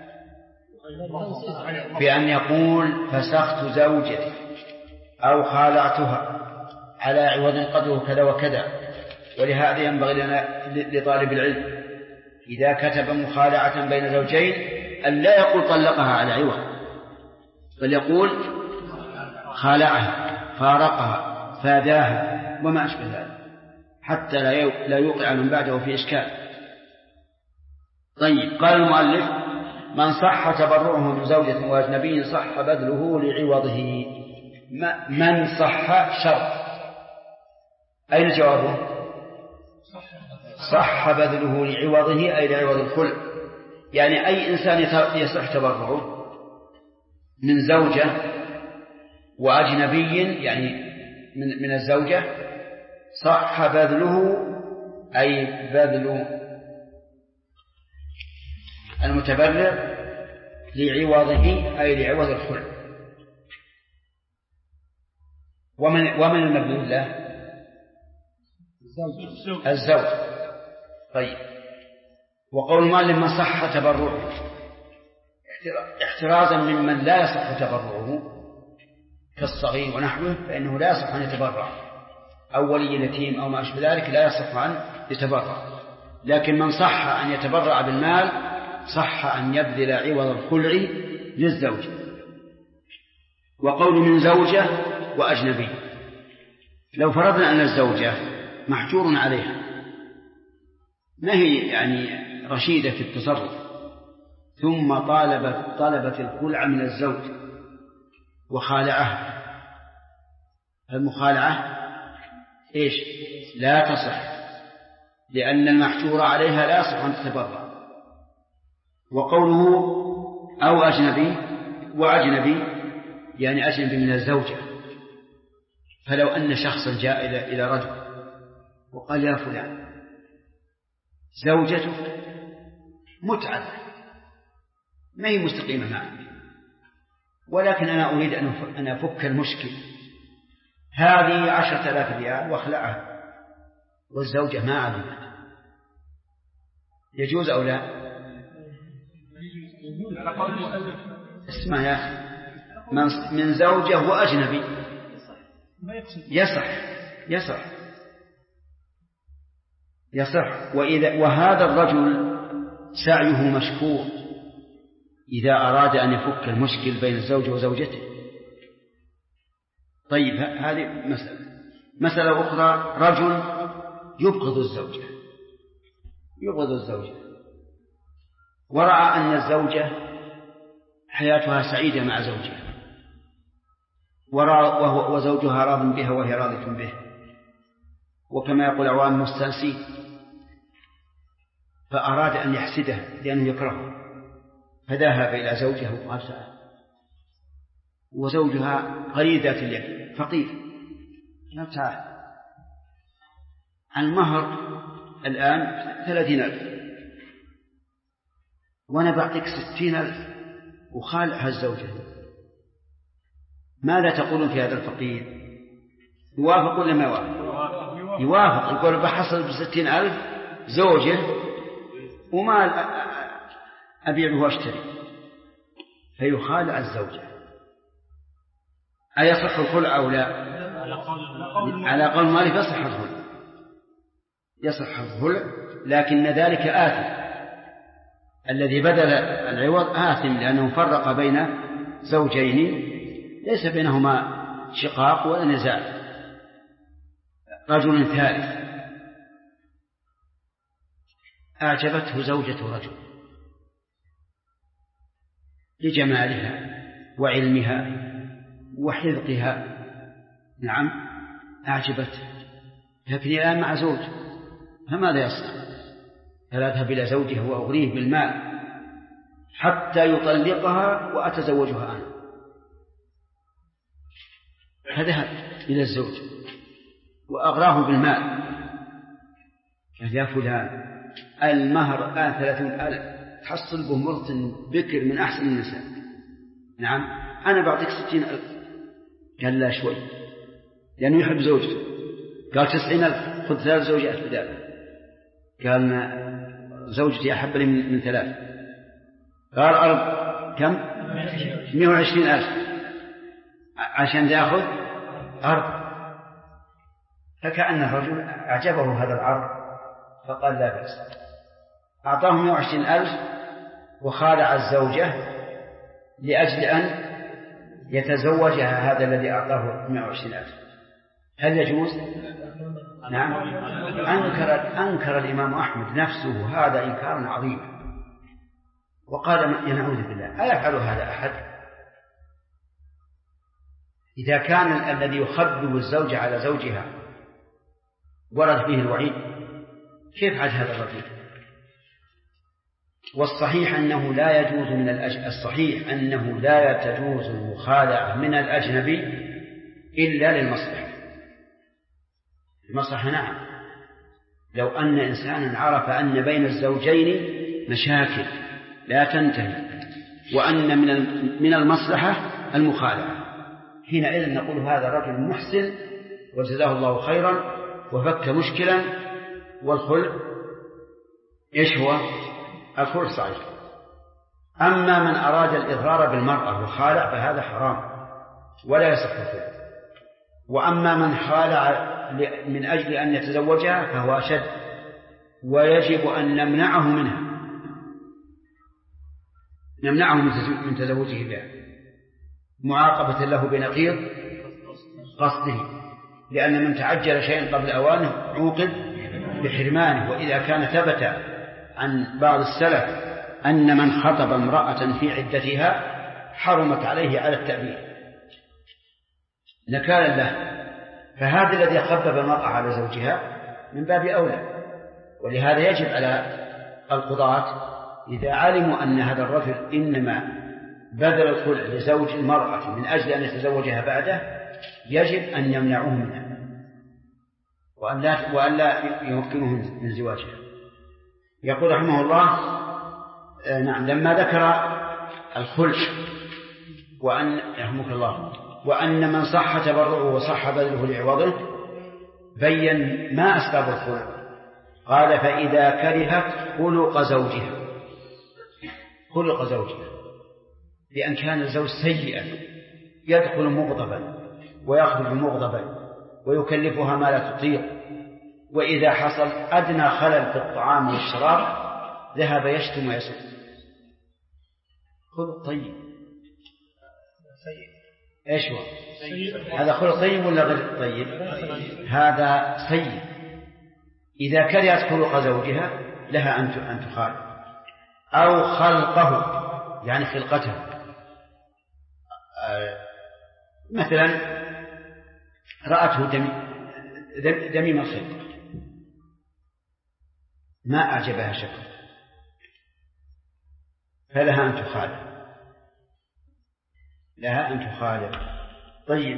بأن يقول فسخت زوجتي أو خالعتها على عوض قدره كذا وكذا. ولهذا ينبغي لنا لطالب العلم إذا كتب مخالعة بين زوجين أن لا يقول طلقها على عوض، بل يقول خالعها فارقها فاداها وما أشبه ذلك حتى لا يوقع من بعده في إشكال. طيب قال المؤلف من صح تبرعه من زوجة وأجنبي صح بذله لعوضه. من صح شرط، أين جوابه؟ صح بذله لعوضه أي لعوض الخلع، يعني أي إنسان يصح تبرعه من زوجة وأجنبي يعني من الزوجة صح بذله أي بذل المتبرع لعوضه أي لعوض الخلع. ومن المبذول له؟ الزوج. طيب وقول المؤلف من صح تبرعه احترازا ممن لا يصح تبرعه كالصغير ونحوه، فإنه لا يصح أن يتبرع، أو ولي اليتيم أو ما أشبه ذلك لا يصح أن يتبرع. لكن من صح أن يتبرع بالمال صح أن يبذل عوض الخلع للزوج. وقول من زوجة وأجنبي، لو فرضنا أن الزوجة محجور عليها ما هي يعني رشيدة في التصرف، ثم طلبت الخلع من الزوج وخالعها، المخالعة إيش؟ لا تصح، لأن المحجور عليها لا يصح أن تتبرع. وقوله أو أجنبي وأجنبي يعني أجنبي من الزوجة، فلو أن شخصا جاء إلى رجل وقال يا فلان زوجتك متعبة ما هي مستقيمة معك، ولكن أنا أريد أن أفك المشكل، هذه 10,000 ريال واخلعها، والزوجة ما علمت، يجوز أو لا؟ اسمع يا أخي، من زوجة وأجنبي يصح. وهذا الرجل سعيه مشكور إذا أراد أن يفك المشكل بين الزوج وزوجته. طيب هذه مسألة. مسألة أخرى، رجل يبغض الزوجة ورأى أن الزوجة حياتها سعيدة مع زوجها وزوجها راض بها وهي راضية به، وكما يقول عوام مستانسين، فأراد أن يحسدها لأنه يكرهها، فذهب إلى زوجها وقال تعال، وزوجها غريب ذات اليد فقير، قال تعال المهر الآن 30,000 وأنا بعطيك 60,000 وخالعها الزوجة، ماذا تقولون في هذا الفقير؟ يوافق ولا ما يوافق؟ يوافق، يقول بحصل ب60,000 زوجة وما أبيعه واشتري، فيخالع الزوجة. أيصح الخلع أو لا؟ على قول مالك يصح الخلع، لكن ذلك آثم، الذي بدل العوض آثم، لأنه فرق بين زوجين ليس بينهما شقاق ولا نزاع. رجل ثالث أعجبته زوجة رجل لجمالها وعلمها وحذقها، نعم أعجبته، لكن الآن مع زوج، فماذا يصنع؟ فلا أذهب إلى زوجها وأغريه بالمال حتى يطلقها وأتزوجها أنا. فذهب إلى الزوج وأغراه بالمال، قال يا فلان المهر الآن 30,000 تحصل بمرة بكر من أحسن النساء، نعم أنا بعطيك 60,000. قال لا شوي، لأنه يحب زوجته، قال 90,000 خذ 3 زوجات بذلك. قال زوجتي أحب لي من 3. قال أرض كم؟ 120,000 عشان يأخذ أرض. فكأن الرجل أعجبه هذا العرض فقال لا بأس، أعطاه 120,000 وخالع الزوجة لأجل أن يتزوجها هذا الذي أعطاه 120,000. هل يجوز؟ نعم. أنكر الإمام أحمد نفسه هذا إنكارا عظيما، وقال يا نعوذ بالله أيفعل هذا أحد؟ إذا كان الذي يخبب الزوجة على زوجها ورد فيه الوعيد، كيف عاد هذا الرجل؟ والصحيح أنه لا يجوز الصحيح أنه لا تجوز المخالعة من الأجنبي إلا للمصلحة. المصلحة نعم، لو أن إنسانا عرف أن بين الزوجين مشاكل لا تنتهي وأن من المصلحة المخالعة، حينئذ نقول هذا رجل محسن وجزاه الله خيرا وفك مشكلا. والخلع إيش هو؟ الخلع صحيح. أما من أراد الإضرار بالمرأة وخالع فهذا حرام ولا يصح الخلع. وأما من خالع من أجل أن يتزوجها فهو أشد، ويجب أن نمنعه منها، نمنعه من تزوجه بها معاقبة له بنقيض قصده، لأن من تعجل شيئا قبل أوانه عوقب بحرمانه. وإذا كان ثبت عن بعض السلف أن من خطب امرأة في عدتها حرمت عليه على التأبيد نكالا له، فهذا الذي خبب المرأة على زوجها من باب أولى. ولهذا يجب على القضاة إذا علموا أن هذا الرجل إنما بذل الخلع لزوج المرأة من أجل أن يتزوجها بعده، يجب أن يمنعوه منها وأن لا يمكنه من زواجها. يقول رحمه الله نعم لما ذكر الخلع وأن من صح تبرعه وصح بذله لعوضه بين ما أسباب الخلع. قال فإذا كرهت خلق زوجها بأن كان الزوج سيئا يدخل مغضبا ويخرج مغضبا ويكلفها ما لا تطيق، وإذا حصل أدنى خلل في الطعام والشراب ذهب يشتم ويسب. خلق طيب إيش هو؟ هذا خلق طيب ولا غير طيب؟ هذا سيء. إذا كرهت خلق زوجها لها أن تخالف، أو خلقه يعني خلقته. مثلا رأته دميم الخلق ما أعجبها شكله فلها أن تخالف، لها أن تخالف. طيب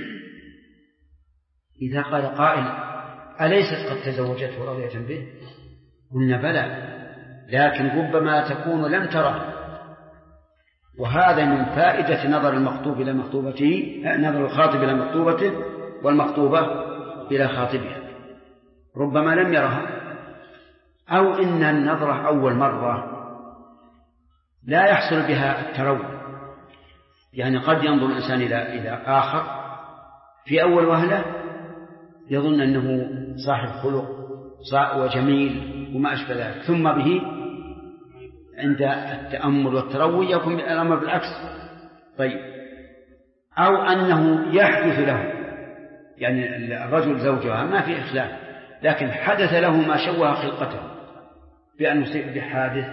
إذا قال قائل أليست قد تزوجته راضية به؟ قلنا بلى، لكن ربما تكون لم تره، وهذا من فائدة نظر المخطوب إلى مخطوبته، نظر الخاطب إلى مخطوبته والمخطوبة إلى خاطبها، ربما لم يرها، أو إن النظرة أول مرة لا يحصل بها التروي، يعني قد ينظر الإنسان إلى آخر في أول وهلة يظن أنه صاحب خلق وجميل وما أشبه ذلك، ثم به عند التأمل والتروي يكون الأمر بالعكس. طيب، أو أنه يحدث له، يعني الرجل زوجها ما في إخلاف، لكن حدث له ما شوه خلقته بأن يصيب بحادث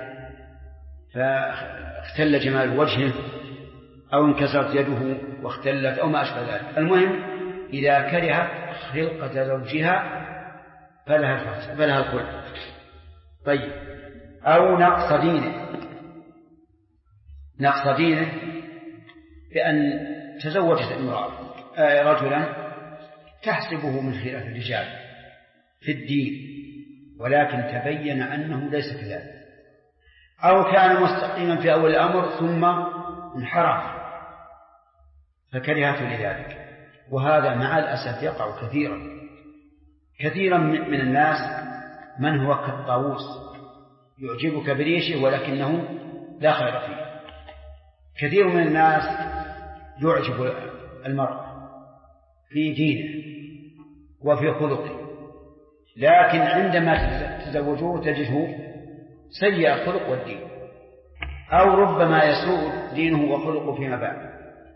فاختل جمال وجهه أو انكسرت يده واختلت أو ما أشبه ذلك. المهم إذا كره خلقة زوجها فلها الخلق. طيب، أو نقص دينه بأن تزوجت امرأة رجلا تحسبه من خلاف الرجال في الدين، ولكن تبين أنه ليس كذلك، أو كان مستقيما في أول الأمر ثم انحرف فكرهته لذلك. وهذا مع الأسف يقع كثيرا من الناس، من هو كالطاووس يعجبك بريشه ولكنه لا خير فيه. كثير من الناس يعجب المرء في دينه وفي خلقه، لكن عندما تزوجوه تجده سيء الخلق والدين، أو ربما يسوء دينه وخلقه فيما بعد.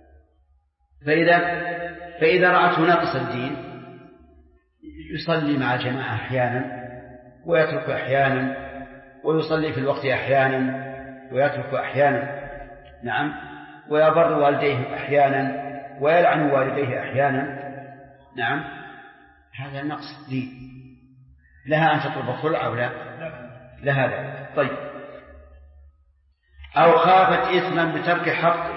فإذا رأته ناقص الدين يصلي مع جماعة أحيانا ويترك أحيانا، ويصلي في الوقت أحيانا ويترك أحيانا، نعم، ويبر والديه أحيانا ويلعن والديه أحيانا، نعم، هذا نقص دين. لها أن تطلب الخلع أو لا؟ لها لا. طيب، أو خافت إثما بترك حقه،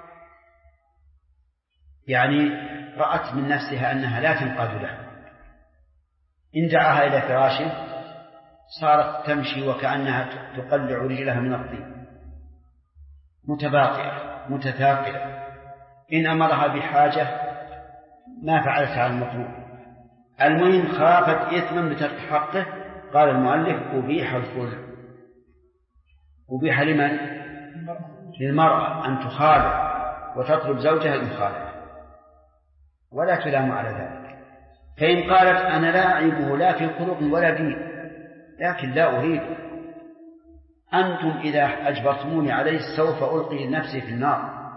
يعني رأت من نفسها أنها لا تنقاد له، إن دعاها إلى فراشه صارت تمشي وكأنها تقلع رجلها من الطين، متباطئة متثاقلة، إن أمرها بحاجة ما فعلت على المطلوب. المهم خافت إثما بترك حقه. قال المؤلف أبيح الخلع. أبيح لمن؟ للمرأة أن تخالع وتطلب زوجها المخالع ولا تلام على ذلك. فإن قالت أنا لا أعيبه لا في خلق ولا دين، لكن لا أريد، أنتم إذا أجبرتموني عليه سوف ألقي نفسي في النار،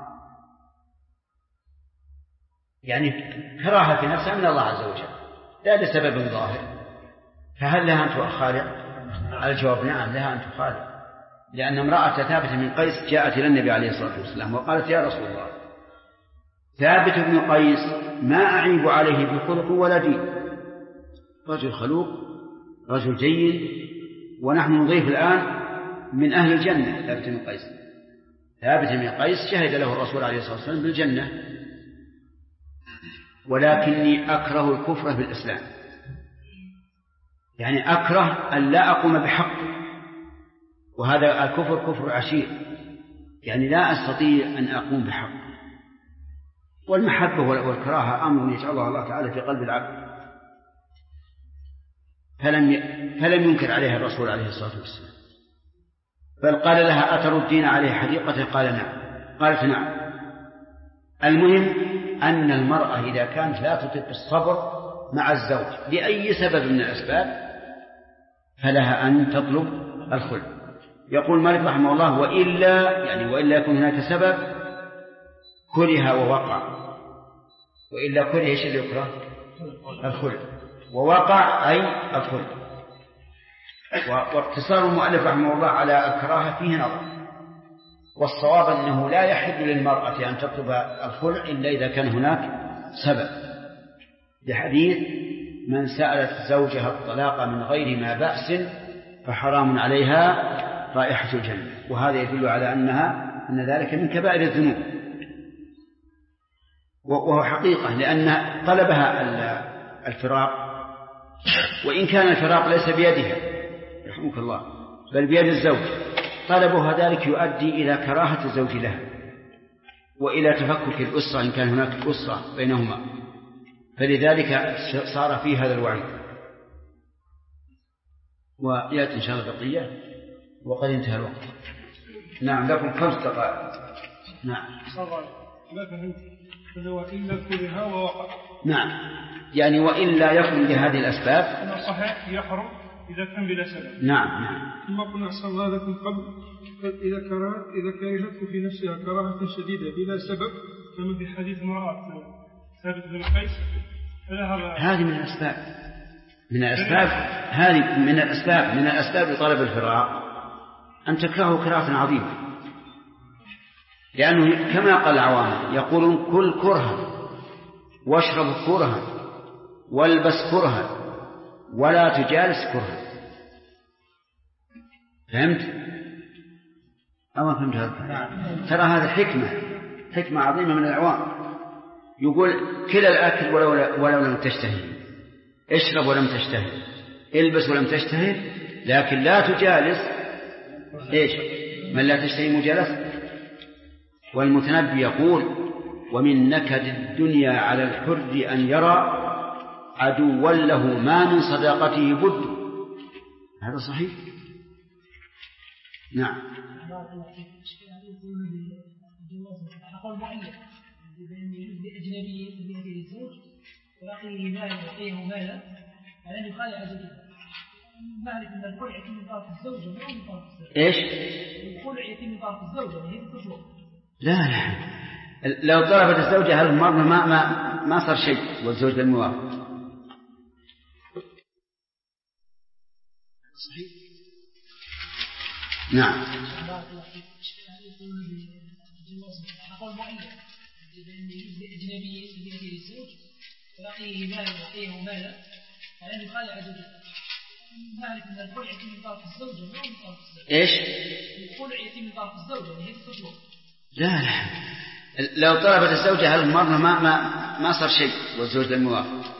يعني كراهة في نفسها من الله عز وجل لا لسبب ظاهر، فهل لها أن تخالع؟ الجواب نعم، لها أن تخالع، لأن امرأة ثابت بن قيس جاءت إلى النبي عليه الصلاة والسلام وقالت يا رسول الله، ثابت بن قيس ما أعيب عليه بخلق ولا دين، رجل خلوق رجل جيد، ونحن نضيف الآن من أهل الجنة ثابت بن قيس. ثابت بن قيس شهد له الرسول عليه الصلاة والسلام بالجنة، ولكني أكره الكفر في الإسلام، يعني أكره أن لا أقوم بحق، وهذا الكفر كفر عشير، يعني لا أستطيع أن أقوم بحق. والمحبة والكراهة أمر يجعله الله تعالى في قلب العبد، فلم ينكر عليها الرسول عليه الصلاة والسلام، بل قال لها أتردين عليه حديقته؟ قالت نعم. المهم أن المرأة إذا كانت لا تطيق الصبر مع الزوج لأي سبب من الأسباب فلها أن تطلب الخلع. يقول مالك رحمه الله وإلا يكون هناك سبب كره ووقع، وإلا كره إيش اللي يكره؟ الخلع. ووقع أي الخلع. واقتصار المؤلف رحمه الله على الكراهة فيه نظر، والصواب أنه لا يحل للمرأة أن تطلب الخلع إلا إذا كان هناك سبب، لحديث من سألت زوجها الطلاق من غير ما بأس فحرام عليها رائحة الجنة. وهذا يدل على أن ذلك من كبائر الذنوب، وهو حقيقة، لأن طلبها الفراق، وإن كان الفراق ليس بيدها رحمك الله بل بيد الزوج، طلبها ذلك يؤدي إلى كراهة الزوج لها وإلى تفكك الأسرة إن كان هناك أسرة بينهما، فلذلك صار فيه هذا الوعيد. ويأتي إن شاء الله بقية، وقد انتهى الوقت. نعم لكم 5 دقائق. نعم ما فهمت فهو إلا كره ووقع. نعم يعني وإلا يكن لهذه الأسباب أنا صحيح يحرم إذا كان بلا سبب. نعم. ثم قلنا أحسن الله لكم قبل إذا كرهته في نفسها كراهة شديدة بلا سبب كما في حديث امرأة ثابت بن قيس. هذه من الأسباب، هذه من الأسباب لطلب الفراق أن تكرهه كراهة عظيمة، لأنه كما قال العوام يقولون كل كرها واشرب كرها والبس كرها ولا تجالس كرها. فهمت؟ أو فهمت هذا؟ ترى هذا حكمة عظيمة من العوام. يقول كلا الأكل ولو لم تشتهي، اشرب ولم تشتهي، البس ولم تشتهي، لكن لا تجالس إيش؟ من لا تشتهي مجالسة. والمتنبي يقول ومن نكد الدنيا على الحر أن يرى عدوا له ما من صداقته بد. هذا صحيح. نعم. لأجنبي يأتي للزوج ويعطيه مالا يعطيه مالا على أن يخالع زوجته. نعرف أن الخلع يتم من طرف الزوجة ولا من طرف الزوج؟ إيش؟ الخلع يتم من طرف الزوجة وهي تطلق. لا لو ضربت الزوجة هالمرة ما صار شيء والزوج بالموافق. صحيح. نعم. لأجنبي يأتي للزوج ويعطيه مالا يعطيه مالا على أن يخالع زوجته. نعرف أن الخلع يتم من طرف الزوجة ولا من طرف الزوج؟ إيش؟ الخلع يتم من طرف الزوجة وهي تطلق. لا لو طلبت الزوجة هالمرة ما صار شيء والزوج بالموافق.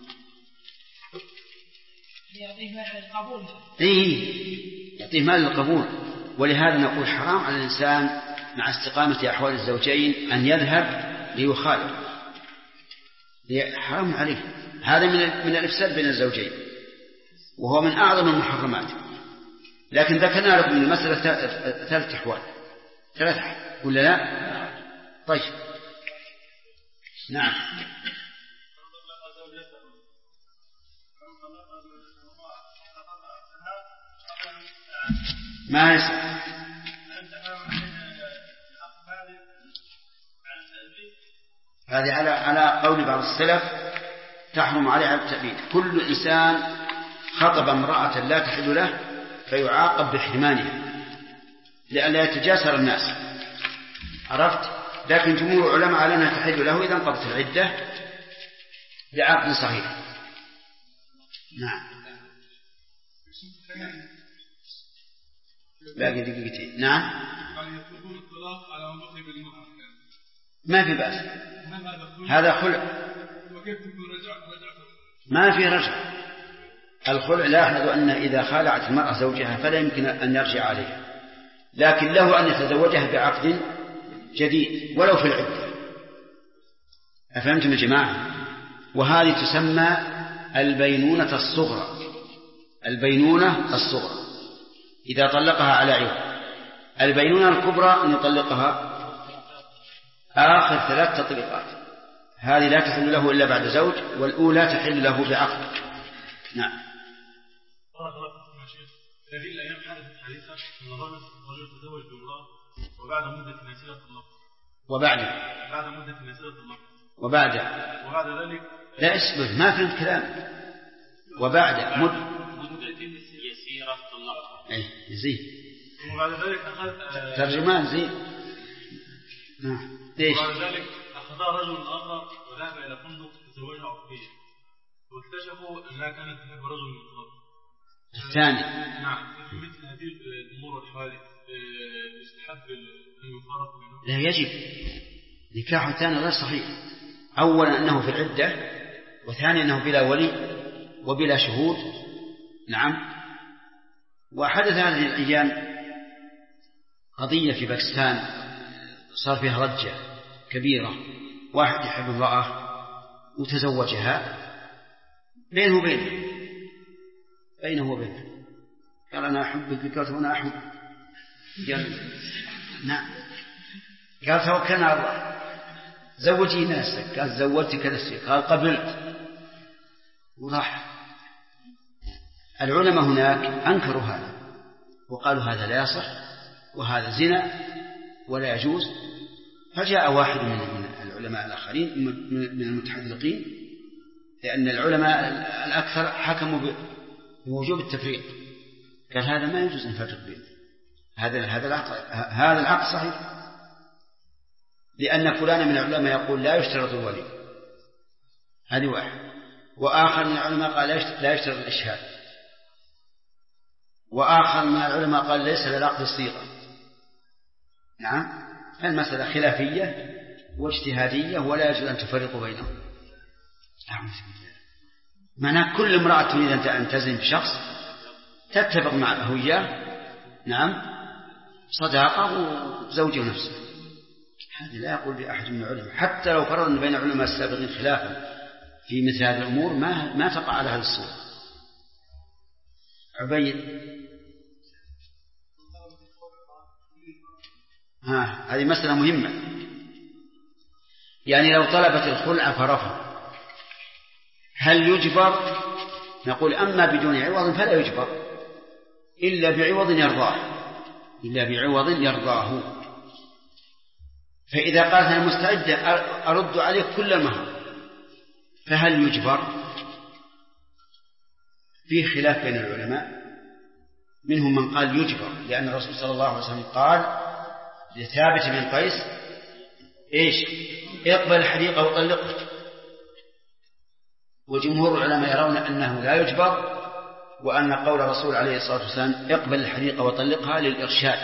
يعطيه مال القبول. يعطيه مال القبول. ولهذا نقول حرام على الإنسان مع استقامة أحوال الزوجين أن يذهب ليخالف، حرام عليه. هذا من الإفساد بين الزوجين، وهو من أعظم المحرمات. لكن ذكرنا لكم المسألة 3 أحوال، 3 ولا لا؟ طيب. نعم. ما يسمع. هذه على قول بعض السلف تحرم عليه على التأبيد. كل إنسان خطب امرأة لا تحل له فيعاقب بحرمانها لئلا يتجاسر الناس، عرفت؟ لكن جمهور العلماء على أنها تحل له إذا انقضت العدة بعقد صحيح. نعم. باقي دقيقتين. نعم. ما في بأس، هذا خلع، ما في رجع. الخلع لاحظوا أن إذا خالعت المرأة زوجها فلا يمكن أن يرجع عليها، لكن له أن يتزوجها بعقد جديد ولو في العدة. أفهمتم يا جماعة؟ وهذه تسمى البينونة الصغرى. البينونة الصغرى إذا طلقها على عوض. البينونة الكبرى أن يطلقها آخر 3 تطليقات. هذه لا تحل له إلا بعد زوج، والأولى تحل له بعقد. نعم. هذه الأيام حدثت حديثة أن رجل تزوج بامرأة وبعد مدة يسيرة طلق. وبعد مدة يسيرة طلق. وبعد ذلك لا اصبر، ما فهمت كلام. وبعد مدة يسيرة طلقها. زين. وبعد ذلك أخذ ترجمان زين. ليش؟ وبعد ذلك أخذها رجل آخر وذهب إلى فندق تزوجها عقبية، واكتشفوا أنها كانت تحب رجل من الطرف الثاني. نعم. في مثل هذه الأمور والحوادث يستحب أن يفارق بينهم. لا، يجب. نكاح الثاني غير صحيح. أولا أنه في العدة، وثانيا أنه بلا ولي وبلا شهود. نعم. وحدث هذه الأيام قضية في باكستان صار فيها رجة كبيرة. واحد يحب امرأة وتزوجها بينه وبينه قال أنا أحبك، قالت أنا أحب. نعم. قال توكلنا على الله، زوجي نفسك. قال زوجتك نفسي. قال قبلت، وراح. العلماء هناك أنكروا هذا وقالوا هذا لا يصح وهذا زنا ولا يجوز. فجاء واحد من العلماء الآخرين من المتحذقين، لأن العلماء الأكثر حكموا بوجوب التفريق. قال هذا ما يجوز أن نفرق بينه، هذا العقد صحيح، لأن فلان من العلماء يقول لا يشترط الولي، هذه واحد. وآخر من العلماء قال لا يشترط الإشهاد. وآخر من العلماء قال ليس للعقد الصيغة. نعم. المسألة خلافية واجتهادية ولا يجوز أن تفرقوا بينهم. معناه كل امرأة تريد أن تزن بشخص تتفق معه وياه، نعم، صداقة وزوجه نفسه. هذا لا يقول بأحد من العلماء، حتى لو فرضنا بين العلماء السابقين خلافا في مثل هذه الأمور ما تقع على هذا الصورة. عبيد. هذه مسألة مهمة. يعني لو طلبت الخلع فرفض هل يجبر؟ نقول أما بدون عوض فلا يجبر إلا بعوض يرضاه. فإذا قالت أنا مستعدة أرد عليك كل المهر فهل يجبر؟ فيه خلاف بين العلماء، منهم من قال يجبر، لأن الرسول صلى الله عليه وسلم قال لثابت بن قيس إيش؟ اقبل الحديقة وطلقه. وجمهور العلماء يرون أنه لا يجبر، وأن قول الرسول عليه الصلاة والسلام اقبل الحديقة وطلقها للإرشاد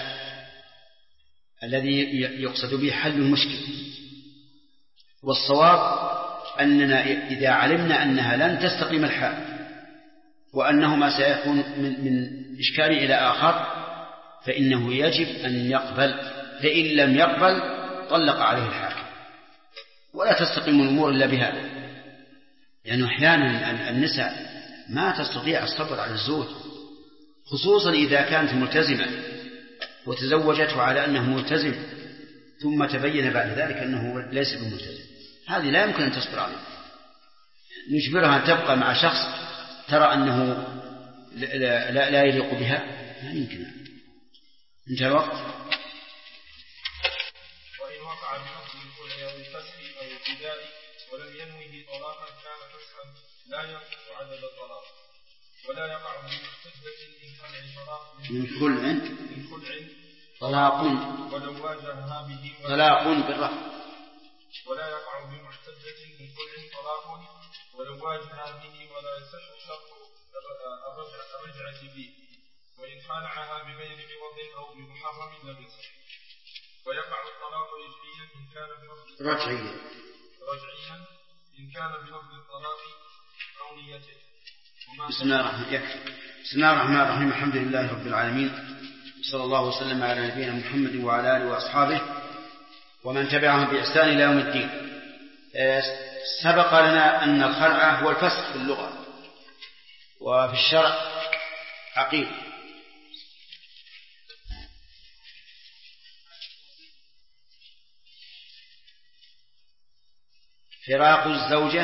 الذي يقصد به حل المشكل. والصواب أننا إذا علمنا أنها لن تستقيم الحال وأنه ما سيكون من إشكال إلى آخر فإنه يجب أن يقبل، فإن لم يقبل طلق عليه الحاكم، ولا تستقيم الأمور إلا بهذا. لأنه أحيانا النساء ما تستطيع الصبر على الزوج، خصوصا إذا كانت ملتزمة وتزوجته على أنه ملتزم ثم تبين بعد ذلك أنه ليس بملتزم. هذه لا يمكن أن تصبر عليه. نجبرها أن تبقى مع شخص ترى أنه لا يليق بها، لا يمكن. انتهى الوقت. وإن وقع بنفس الخلع أو الفسخ أو الابتداء ولم ينوه طلاقا كان فسخا لا ينقص عدد الطلاق، ولا يقع بمحتجة إن كان طلاق من خلع طلاق ولو واجهها به طلاق بالرفع، ولا يقع بمحتجة من خلع طلاق ولو واجهها به ولا يصح شرط الرجعة به، وإن خالعها بغير عوض أو بمحرم لم يصح. ويقع الطلاق رجعيا إن كان بلفظ الطلاق أو نيته. بسم الله الرحمن الرحيم. الحمد لله رب العالمين، صلى الله وسلم على نبينا محمد وعلى آله وأصحابه ومن تبعهم بإحسان إلى يوم الدين. سبق لنا أن الخلع هو الفسخ في اللغة، وفي الشرع عقيد. فراق الزوجة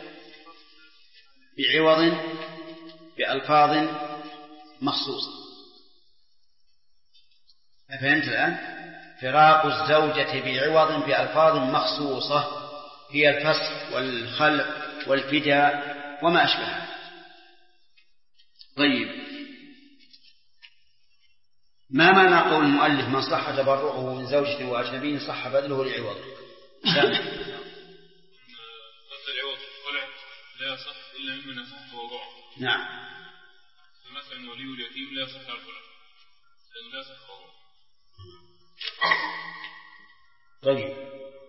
بعوض بألفاظ مخصوصة. فهمت الآن؟ فراق الزوجة بعوض بألفاظ مخصوصة هي الفسخ والخلع والفداء وما أشبهها. طيب، ما معنى قول المؤلف من صح تبرعه من زوجته وأجنبي صح بذله لعوض؟ العوض الخلع لا يصح إلا ممن يصح تبرعه. نعم. فمثلا ولي اليتيم لا يصح الخلع لأنه لا يصح تبرعه. طيب،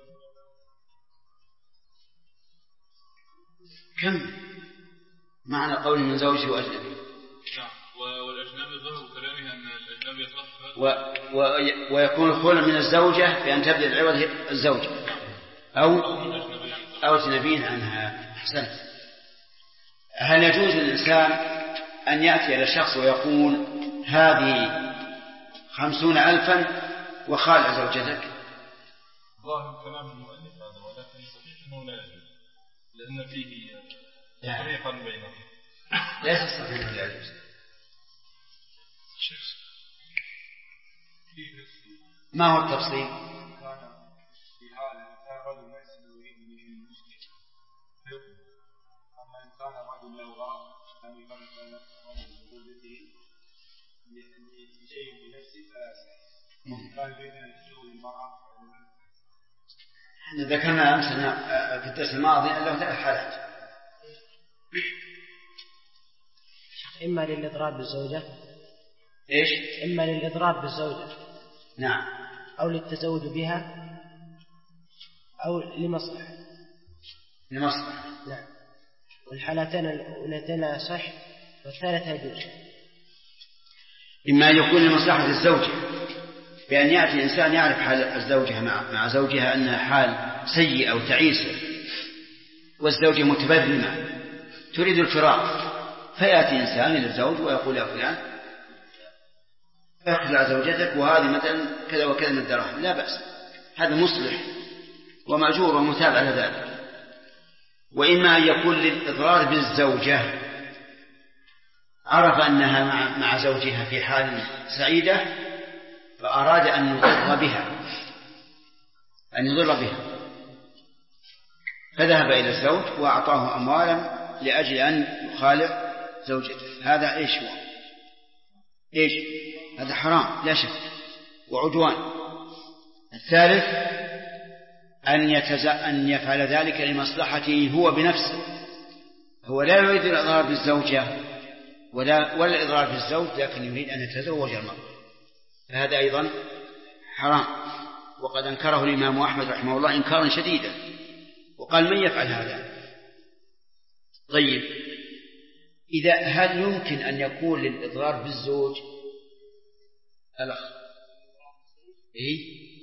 كم معنى قول من زوجه وأجنبي؟ نعم. والأجنبي ظهر كلامه أن الأجنبي يصح ويكون الخلع من الزوجة بأن تبذل العوض الزوجة أو أجنبي عنها. أحسنت. هل يجوز للإنسان أن يأتي إلى شخص ويقول هذه 50,000 وخالع زوجتك؟ ظاهر كلام المؤلف هذا، ولكن صحيح أنه لا يجوز لأن فيه تفريقا بينهم. ليس صحيح أنه لا يجوز. ما هو التفصيل؟ في حال إنسان رجل ليس يريد به المشكلة، أما إن كان رجل له غرض لم يفرق بين زوجته بشيء بنفسه فلا يصح. كان بين الزوج والمرأة. احنا ذكرنا أمس في الدرس الماضي أنه 3 حالات. إما للإضرار بالزوجة. إيش؟ إما للإضرار بالزوجة. نعم. أو للتزوج بها أو لمصلحة. لمصلحة. نعم. والحالتين التي لا صح والثالثة يجوز. إما يكون لمصلحة الزوجة بأن يأتي إنسان يعرف حال الزوجة مع زوجها أنها حال سيئة أو تعيسة، والزوجة متبذمة تريد الفراق، فيأتي إنسان للزوج ويقول يا فلان اخلع زوجتك وهذه مثلا كذا وكذا من الدراهم، لا بأس، هذا مصلح ومأجور ومتابع على ذلك. وإما أن يكون للإضرار بالزوجة، عرف أنها مع زوجها في حال سعيدة فأراد أن يضر بها فذهب إلى الزوج وأعطاه أموالا لأجل أن يخالع زوجته. هذا إيش هو؟ إيش؟ هذا حرام لا شك وعدوان. الثالث أن يفعل ذلك لمصلحته هو بنفسه، هو لا يريد الإضرار بالزوجة ولا الإضرار بالزوج، لكن يريد أن يتزوج المرأة، فهذا أيضا حرام. وقد أنكره الإمام أحمد رحمه الله إنكارا شديدا، وقال من يفعل هذا؟ طيب، هل يمكن أن يكون للإضرار بالزوج الأخ؟ إيه؟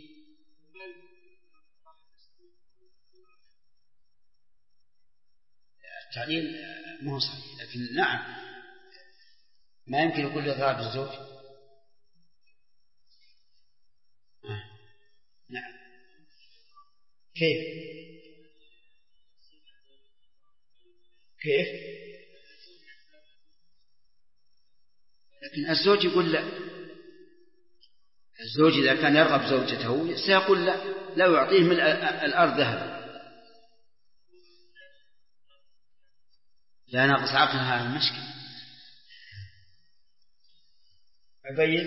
التعليل مو صحيح، لكن نعم ما يمكن يكون لإضرار بالزوج. نعم. كيف؟ لكن الزوج يقول لا. الزوج إذا كان يرغب زوجته سيقول لا يعطيه من الأرض ذهب. لا ناقص عقلها المشكلة. أبين.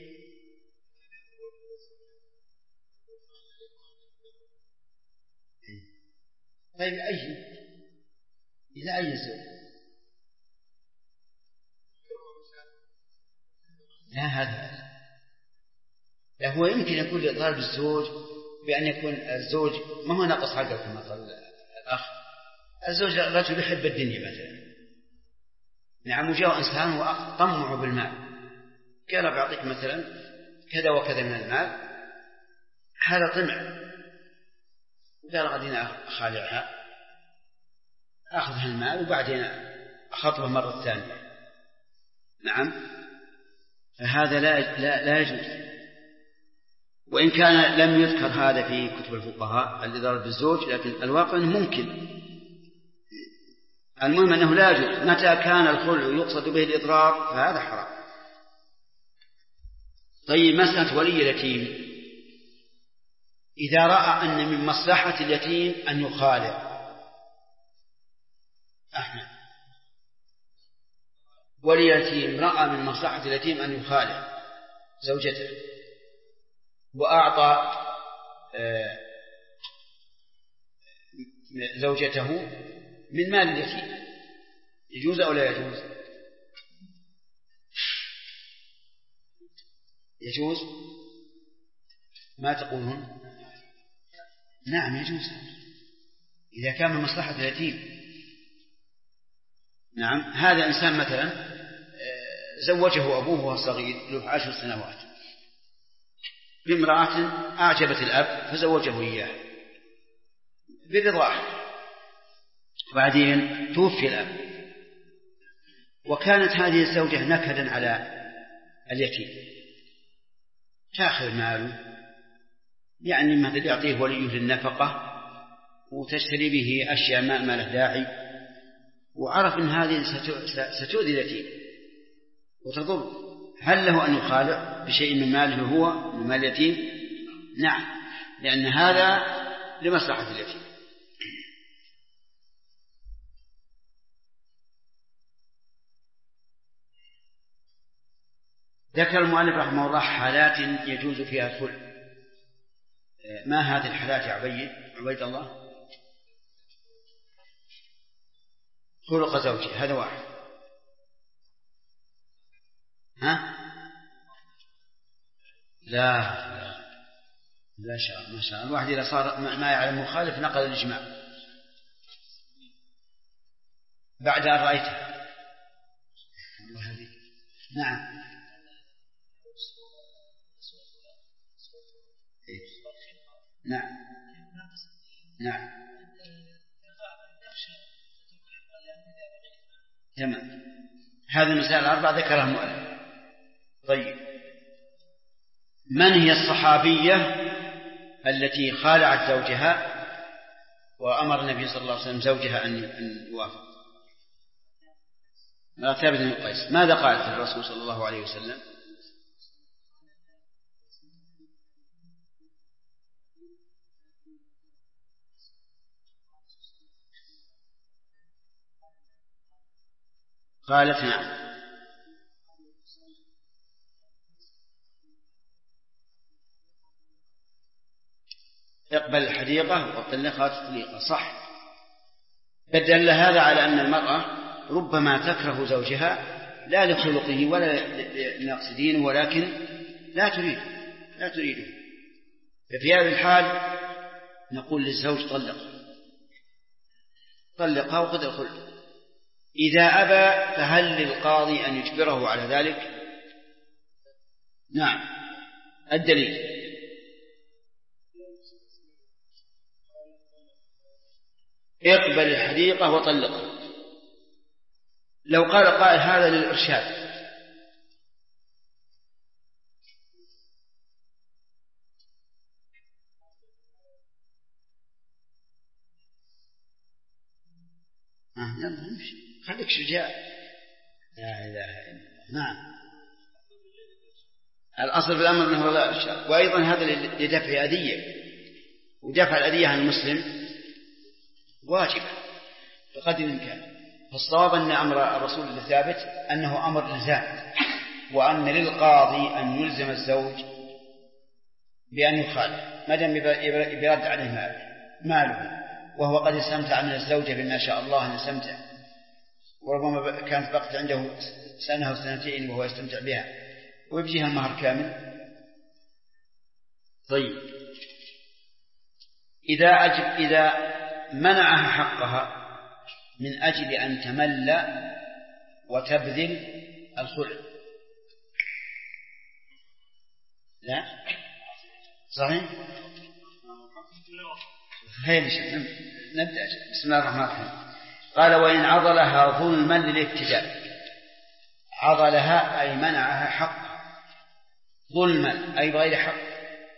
طيب إلى أي زوج؟ لا هذا لا، هو يمكن يكون لإضرار بالزوج بأن يكون الزوج ما هو ناقص عقل كما قال الأخ. الزوج رجل يحب الدنيا مثلا، نعم، وجاء إنسان وطمعه بالمال، قال بعطيك مثلا كذا وكذا من المال، هذا طمع، قال غدينا أخالعها أخذها المال وبعدين أخطبه مرة ثانية. نعم، فهذا لا يجوز. وإن كان لم يذكر هذا في كتب الفقهاء الإضرار بالزوج، لكن الواقع أنه ممكن. المهم أنه لا يجوز. متى كان الخلع يقصد به الإضرار فهذا حرام. طيب، مسألة ولي اليتيم، إذا رأى أن من مصلحة اليتيم أن يخالع أحمد، ولي اليتيم رأى من مصلحة اليتيم أن يخالع زوجته وأعطى زوجته من مال اليتيم، يجوز أو لا يجوز؟ يجوز؟ ما تقولون؟ نعم يجوز إذا كان من مصلحة اليتيم. نعم، هذا إنسان مثلا زوجه أبوه وهو صغير له 10 سنوات بامرأة أعجبت الأب فزوجه إياه برضاه، وبعدين توفي الأب، وكانت هذه الزوجة نكدا على اليتيم، تأخذ ماله، يعني مثل يعطيه وليه للنفقة وتشتري به أشياء ما له داعي، وعرف أن هذه ستؤذي اليتيم وتضر، هل له أن يخالع بشيء من ماله هو من مال اليتيم؟ نعم، لأن هذا لمصلحة اليتيم. ذكر المؤلف رحمه الله حالات يجوز فيها الخلع. ما هذه الحالات يا عبيد الله؟ خلق زوجي هذا واحد، ها؟ لا شاء ما شاء الواحد إذا صار ما يعلم مخالف نقل الإجماع بعد أن رأيته. نعم نعم تمام. هذه المسائل الأربعة ذكرها المؤلف. طيب، من هي الصحابية التي خالعت زوجها وأمر النبي صلى الله عليه وسلم زوجها أن يوافق؟ ثابت بن قيس. ماذا قالت الرسول صلى الله عليه وسلم؟ قالت نعم. اقبل الحديقة وطلقها تطليقا، صح. بدل هذا على أن المرأة ربما تكره زوجها لا لخلقه ولا لنقص دينه، ولكن لا تريده. ففي هذه الحال نقول للزوج طلقها وخذ الخلق. إذا أبى فهل للقاضي أن يجبره على ذلك؟ نعم. الدليل اقبل الحديقة وطلقها. لو قال قائل هذا للإرشاد، يلا نمشي، خليك شجاع. لا إله إلا الله. نعم، الأصل في الأمر أنه لا إرشاد، وأيضا هذا لدفع أذية، ودفع الأذية عن المسلم واجب بقدر الإمكان. فالصواب أن أمر الرسول الثابت أنه أمر لزام، وأن للقاضي أن يلزم الزوج بأن يخالف ما دام يرد عليه ماله، وهو قد استمتع من الزوجة بما شاء الله أن يستمتع، وربما كانت بقت عنده سنة أو سنتين وهو يستمتع بها، ويبجيها المهر كامل. طيب، إذا منعها حقها من أجل أن تمل وتبذل الخلع، لا صحيح؟ نبدأ. بسم الله الرحمن الرحيم. قال: وإن عضلها ظلما للابتداء. عضلها أي منعها حقها، ظلما أي بغير حق،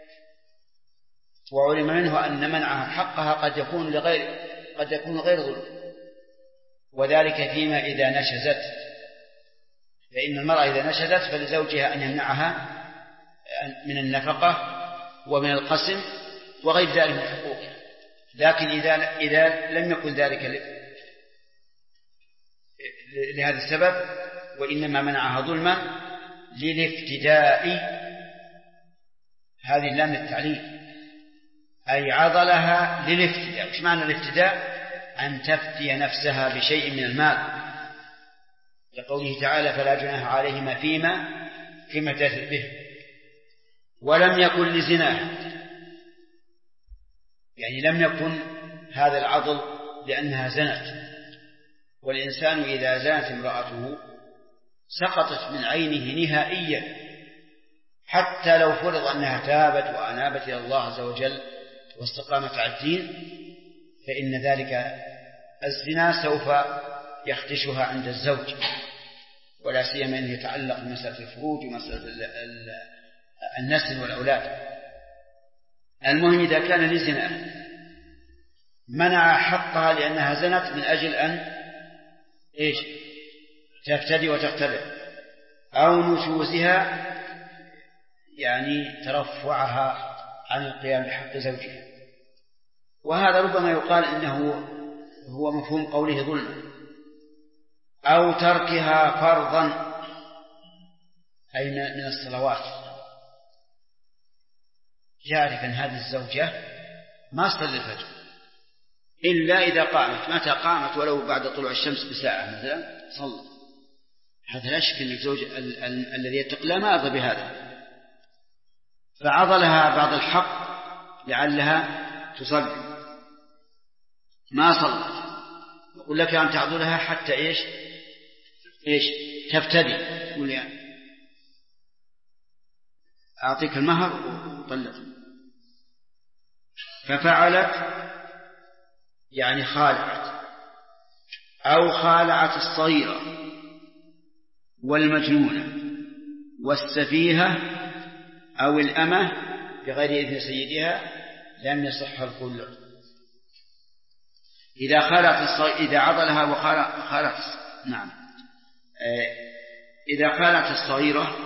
وعلم منه أن منعها حقها قد يكون غير ظلم، وذلك فيما إذا نشزت، فإن المرأة إذا نشزت فلزوجها أن يمنعها من النفقة ومن القسم وغير ذلك من حقوقها. لكن إذا لم يكن ذلك لهذا السبب وإنما منعها ظلما للافتداء، هذه اللام للتعليل، أي عضلها للافتداء. وش معنى الافتداء؟ أن تفتي نفسها بشيء من المال، لقوله تعالى فلا جناح عليهما فيما افتدت به. ولم يكن لزناها، يعني لم يكن هذا العضل لأنها زنت، والإنسان إذا زنت امرأته سقطت من عينه نهائيا، حتى لو فرض أنها تابت وأنابت إلى الله عز وجل واستقامت على الدين، فإن ذلك الزنا سوف يخدشها عند الزوج، ولا سيما أنه يتعلق بمسألة الفروج ومسألة النسل والأولاد. المهم إذا كان لزنا منع حقها لأنها زنت من أجل أن تفتدي وتختلف، أو نشوزها يعني ترفعها عن القيام بحق زوجها. وهذا ربما يقال إنه هو مفهوم قوله ظلما، أو تركها فرضا أي من الصلوات. يعرف أن هذه الزوجة ما صلى الفجر إلا إذا قامت، متى قامت ولو بعد طلوع الشمس بساعة مثلا صلى. هذا لا شك أن الزوج الذي يتقي ما أرضى بهذا، فعضلها بعض الحق لعلها تصلي، ما صلت. يقول لك أن تعضلها حتى تفتدي، يقول يعني أعطيك المهر وطلق. ففعلت يعني خالعت، أو خالعت الصغيرة والمجنونة والسفيهة أو الأمة بغير إذن سيدها لم يصح الخلع. إذا عضلها وخالعت إذا خالعت الصغيرة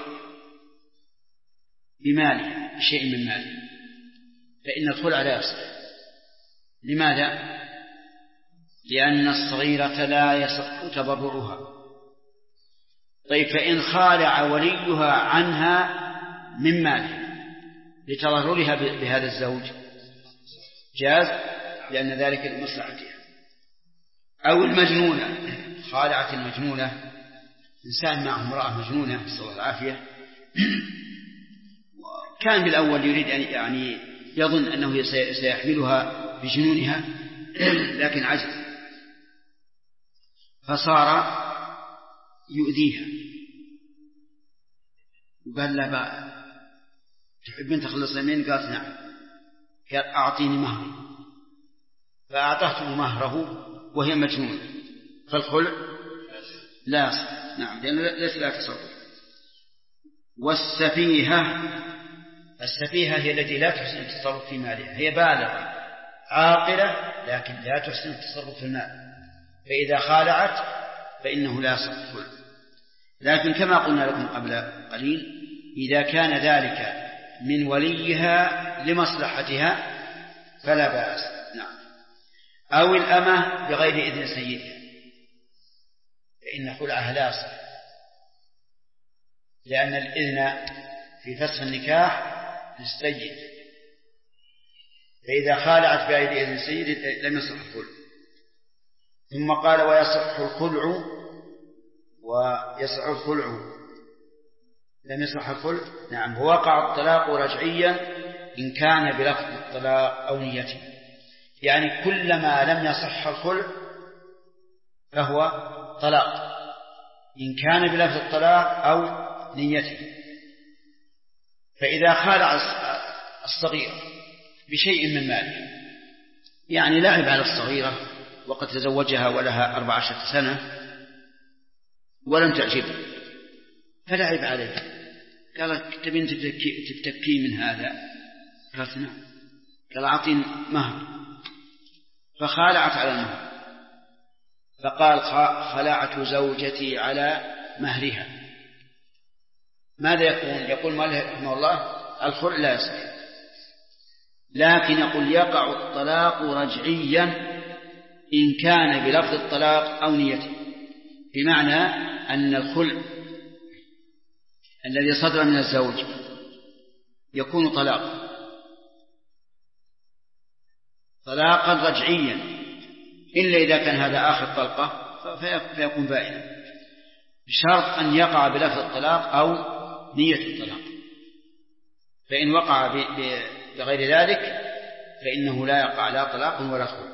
بمالها بشيء من مالها فإن الخلع لا يصح. لماذا؟ لأن الصغيرة لا يصح تبرؤها. طيب فإن خالع وليها عنها من مالها لتظاهرها بهذا الزوج جاز، لأن ذلك لمصلحتها. أو المجنونة، خالعت المجنونة، إنسان معه امرأة مجنونة نسأل الله العافية، كان بالأول يريد أن يعني يظن أنه سيحملها بجنونها لكن عجز، فصار يؤذيها وقال لا بقى تحبين تخلصين مني؟ قالت نعم. قال أعطيني مهري، فأعطته مهره وهي مجنونة، فالخلع لا يصح. نعم، لأنه ليس لها تصرف. السفيهة هي التي لا تحسن التصرف في مالها، هي بالغة عاقلة لكن لا تحسن التصرف في المال، فإذا خالعت فإنه لا يصح الخلع. لكن كما قلنا لكم قبل قليل إذا كان ذلك من وليها لمصلحتها فلا بأس. نعم. أو الأمة بغير إذن سيدها فإن خلعها لا يصح، لأن الإذن في فسخ النكاح للسيد، فإذا خالعت بغير إذن سيد لم يصح الخلع. ثم قال ويصح الخلع لم يصح الخلع. نعم، ووقع الطلاق رجعيا إن كان بلفظ الطلاق أو نيته، يعني كلما لم يصح الخلع فهو طلاق إن كان بلفظ الطلاق أو نيته. فإذا خالع الصغيرة بشيء من ماله، يعني لعب على الصغيرة وقد تزوجها ولها 14 سنة ولم تعجبه فلعب عليها، قال تبين تفتكي من هذا؟ قالت نعم. قال أعطيني مهر، فخالعت على المهر، فقال خلعت زوجتي على مهرها. ماذا يقول؟ يقول مالك رحمه الله الخلع لا يصح، لكن يقول يقع الطلاق رجعيا إن كان بلفظ الطلاق أو نيته، بمعنى أن الخلع الذي صدر من الزوج يكون طلاقا رجعيا، إلا إذا كان هذا آخر طلقة فيكون بائنا، بشرط أن يقع بلفظ الطلاق أو نية الطلاق. فإن وقع بغير ذلك فإنه لا يقع لا طلاق ولا خلع.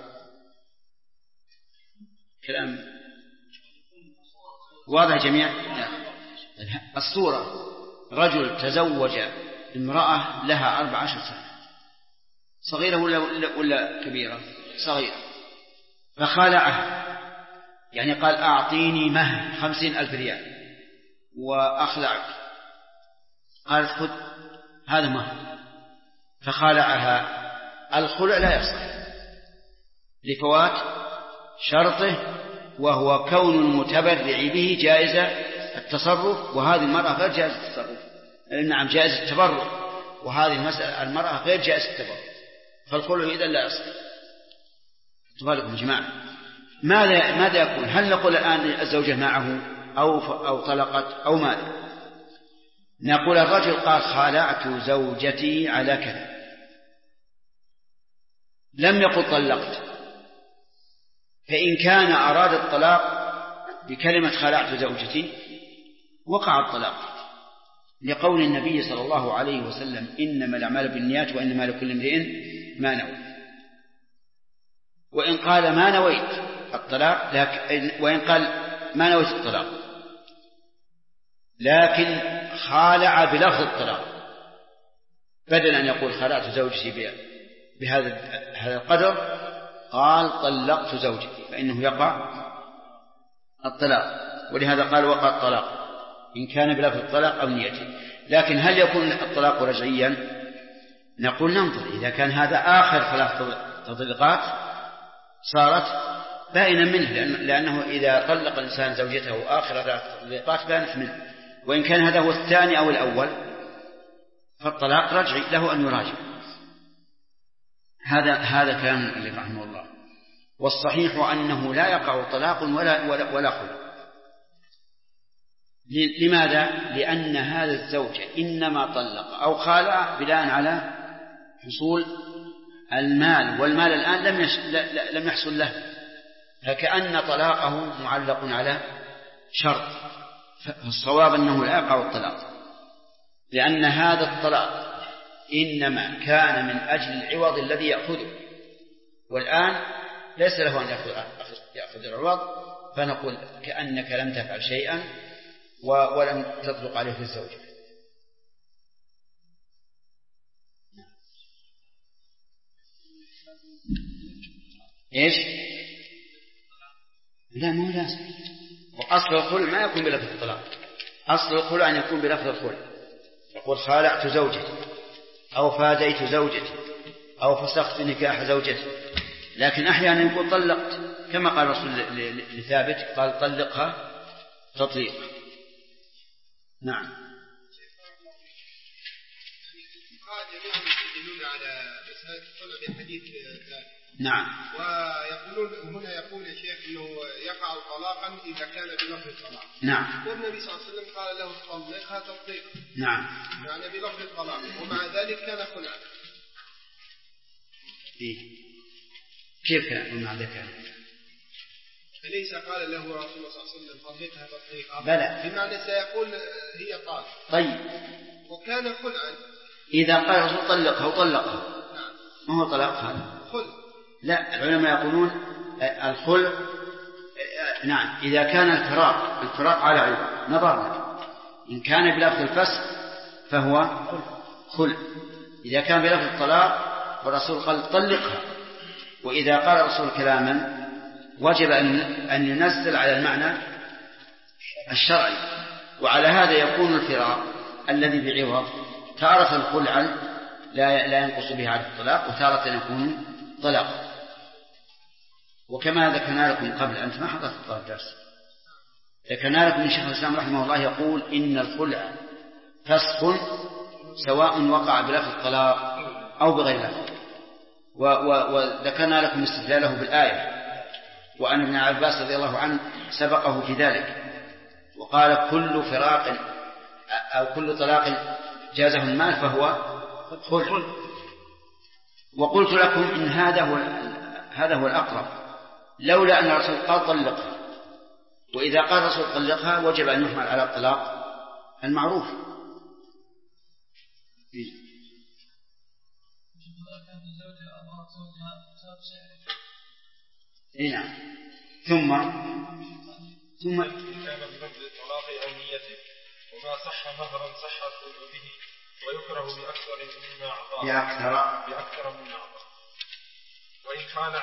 كلام واضح جميعا. الصورة رجل تزوج امرأة لها 14 سنة، صغيرة ولا كبيرة؟ صغيرة، فخلعها، يعني قال أعطيني مهر 50,000 ريال وأخلعك، قالت خذ هذا مهر، فخلعها. الخلع لا يصح لفوات شرطه، وهو كون المتبرع به جائز التصرف، وهذه المرأة غير جائز التصرف. نعم جائز التبرع، وهذه المرأة غير جائز التبرع، فالخلع إذن لا يصح. تباركم يا جماعة. ماذا يكون؟ هل نقول الآن الزوجة معه أو طلقت أو ماذا؟ نقول الرجل قال خالعت زوجتي على كذا، لم يقل طلقت، فإن كان أراد الطلاق بكلمة خالعت زوجتي وقع الطلاق، لقول النبي صلى الله عليه وسلم إنما الأعمال بالنيات وإنما لكل امرئ ما نوى. وإن قال ما نويت الطلاق، وإن قال ما نويت الطلاق لكن خالع بلفظ الطلاق، بدل أن يقول خالعت زوجتي بهذا القدر قال طلقت زوجتي، فإنه يقع الطلاق. ولهذا قال وقع الطلاق إن كان بلفظ الطلاق أو نيته. لكن هل يكون الطلاق رجعيا؟ نقول ننظر، إذا كان هذا آخر 3 تطليقات صارت بائنا منه، لأنه إذا طلق الإنسان زوجته آخر 3 تطليقات بانت منه. وإن كان هذا هو الثاني أو الأول فالطلاق رجعي، له أن يراجع. هذا كلام المؤلف رحمه الله. والصحيح أنه لا يقع طلاق ولا خلع. لماذا؟ لأن هذا الزوج إنما طلق أو خالع بناء على حصول المال، والمال الآن لم يحصل له، فكأن طلاقه معلق على شرط. فالصواب أنه لا يقع الطلاق، لأن هذا الطلاق إنما كان من أجل العوض الذي يأخذه، والآن ليس له أن يأخذ العوض، فنقول كأنك لم تفعل شيئا ولم تطلق عليه الزوجة. إيش؟ لا مو لازم. وأصل الخلع ما يكون بلفظ الطلاق، أصل الخلع أن يكون بلفظ الخلع، يقول خالعت زوجتي أو فاديت زوجتي أو فسخت نكاح زوجتي. لكن أحيانا يقول طلقت، كما قال الرسول لثابت قال طلقها تطليق. نعم. نعم. ويقولون هنا يقول يا شيخ انه يقع طلاقا اذا كان بلفظ الطلاق. نعم. والنبي صلى الله عليه وسلم قال له طلقها تطليقا. نعم. يعني بلفظ الطلاق، ومع ذلك كان خلعا. إيه؟ كيف كان ومع ذلك؟ أليس قال له رسول الله صلى الله عليه وسلم طلقها تطليقا؟ بلى. بمعنى سيقول هي طالق. طيب. وكان خلعا. إذا قال الرسول طلقها وطلقها. نعم. ما هو طلاق هذا؟ خلع. لا، العلماء يقولون الخلع نعم إذا كان الفراق على عيب نظرنا، إن كان بلفظ الفسخ فهو خلع، إذا كان بلفظ الطلاق والرسول قال طلقها، وإذا قال الرسول كلاما وجب أن ينزل على المعنى الشرعي، وعلى هذا يكون الفراق الذي بعوض تارة خلعا لا ينقص به على الطلاق، وتارة يكون طلاق. وكما ذكرنا لكم قبل، أنت ما حضرت الدرس، ذكرنا لكم من شيخ الإسلام رحمه الله يقول إن الخلع فسخ سواء وقع بلفظ الطلاق أو بغير لفظ. وذكرنا لكم استدلاله بالآية، وأن ابن عباس رضي الله عنه سبقه في ذلك وقال كل فراق أو كل طلاق جازه المال فهو خلع. وقلت لكم إن هذا هو الأقرب، لولا أن الرسول قال طلقها، وإذا قال الرسول طلقها وجب أن يحمل على الطلاق المعروف. نعم. ثم كان بلفظ الطلاق أو نيته، وما صح مهرا صح الخلع به، ويكره بأكثر مما أعطاه وإن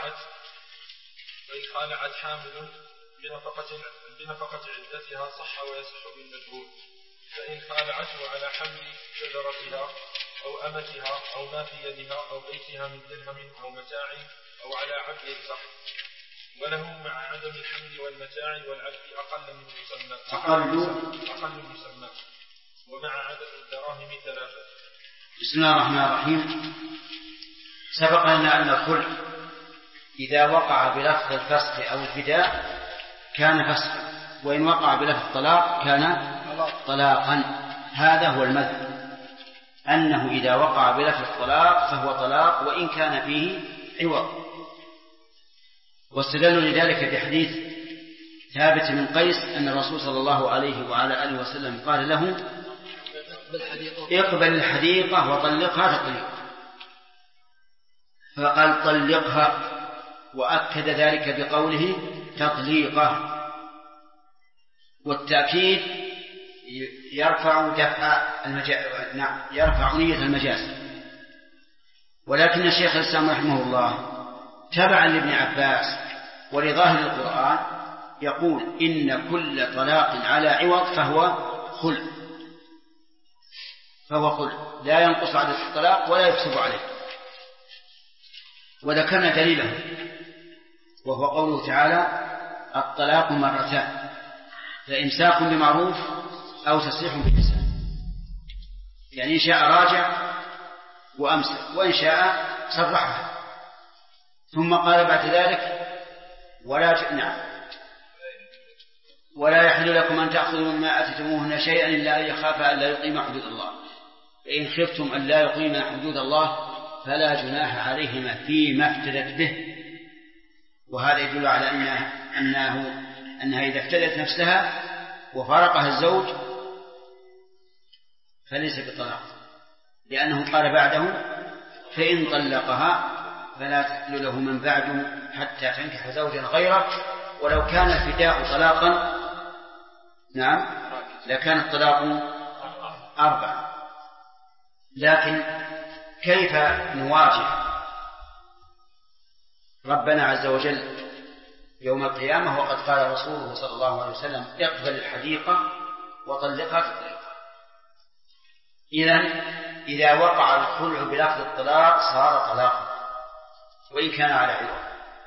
خالعت حامل بنفقة عدتها صح ويصح بالمجهول، فإن خالعته على حمل شجرتها أو أمتها أو ما في يدها أو بيتها من درهم أو متاع أو على عبد صح، وله مع عدم الحمل والمتاع والعبد أقل مسمى ومع عدم الدراهم 3. بسم الله الرحمن الرحيم. سبق لنا أن الخلع إذا وقع بلفظ الفسخ أو الفداء كان فسخا، وإن وقع بلفظ الطلاق كان طلاقا. هذا هو المذهب، أنه إذا وقع بلفظ الطلاق فهو طلاق وإن كان فيه عوض. واستدلوا لذلك بحديث ثابت من قيس أن الرسول صلى الله عليه وعلى آله وسلم قال له اقبل الحديقة وطلقها تطليقا، فقال طلقها، وأكد ذلك بقوله تطليقه. والتأكيد يرفع نية المجاز. ولكن الشيخ الإسلام رحمه الله تبعا لابن عباس ولظاهر القرآن يقول إن كل طلاق على عوض فهو خلع، لا ينقص عدد الطلاق ولا يحسب عليه. وذكرنا دليله وهو قوله تعالى الطلاق مرتان، فإمساك بمعروف أو تسريح بإحسان، يعني إن شاء راجع وأمسك وإن شاء صرحها. ثم قال بعد ذلك ولا يحل لكم أن تأخذوا مما آتيتموهن شيئا إلا أن يخافا ألا يقيما حدود الله، فإن خفتم أن لا يقيما حدود الله فلا جناح عليهما فيما افتدت به. وهذا يدل على أنها إذا افتدت نفسها وفارقها الزوج فليس بطلاق، لأنه قال بعده فإن طلقها فلا تحل له من بعده حتى تنكح زوجا غيره. ولو كان الفداء طلاقا لكان الطلاق 4. لكن كيف نواجه ربنا عز وجل يوم القيامة وقد قال رسوله صلى الله عليه وسلم اقبل الحديقة وطلقها تطليقا؟ إذا وقع الخلع بلفظ الطلاق صار طلاقا وإن كان على عوض.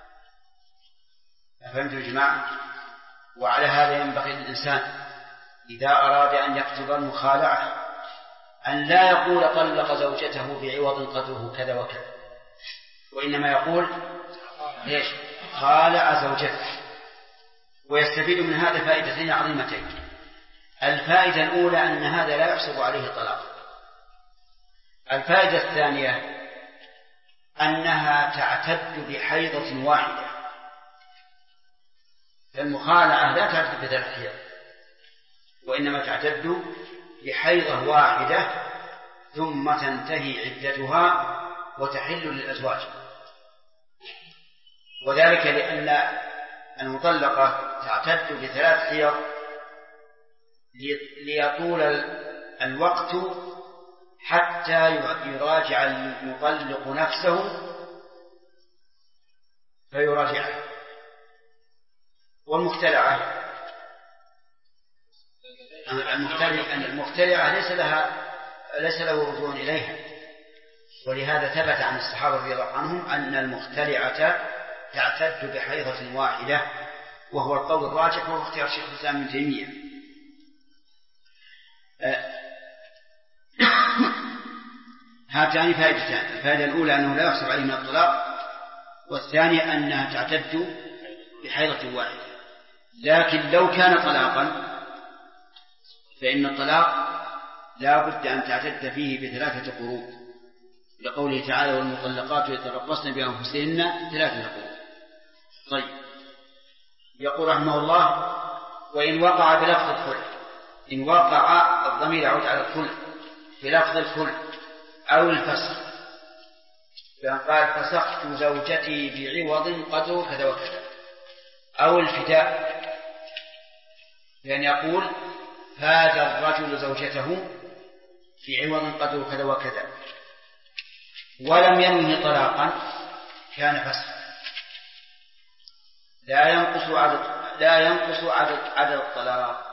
فهمتوا يا جماعة؟ وعلى هذا ينبغي للإنسان إذا أراد أن يكتب المخالعة أن لا يقول طلق زوجته بعوض قدره كذا وكذا، وإنما يقول ليش خالع زوجته. ويستفيد من هذا فائدتين عظيمتين. الفائدة الأولى أن هذا لا يحسب عليه طلاق. الفائدة الثانية أنها تعتد بحيضة واحدة، فالمخالعة لا تعتد ب3 حيض وإنما تعتد بحيضة واحدة ثم تنتهي عدتها وتحل للأزواج. وذلك لأن المطلقة تعتد ب3 حيض ليطول الوقت حتى يراجع المطلق نفسه فيراجعه. والمختلعة المختلعة ليس له رجوع إليها، ولهذا ثبت عن الصحابة رضي الله عنهم أن المختلعة تعتد بحيضة واحدة، وهو القول الراجح وهو اختيار شيخ الإسلام ابن تيمية. هاتان فائدتان: الفائدة الأولى أنه لا يحسب عليه من الطلاق، والثانية أنها تعتد بحيضة واحدة. لكن لو كان طلاقا فإن الطلاق لا بد أن تعتد فيه ب3 قروء، لقوله تعالى: والمطلقات يتربصن بأنفسهن 3 قروء. طيب، يقول رحمه الله: وإن وقع بلفظ الخلع، إن وقع الضمير يعود على الخلع بلفظ الخلع أو الفسخ، فإن قال: فسخت زوجتي بعوض قدر كذا وكذا، أو الفداء، لأن يقول: فاد الرجل زوجته في عوض قدر كذا وكذا، ولم ينوه طلاقا، كان فسخا، لا ينقص عدد الطلاق.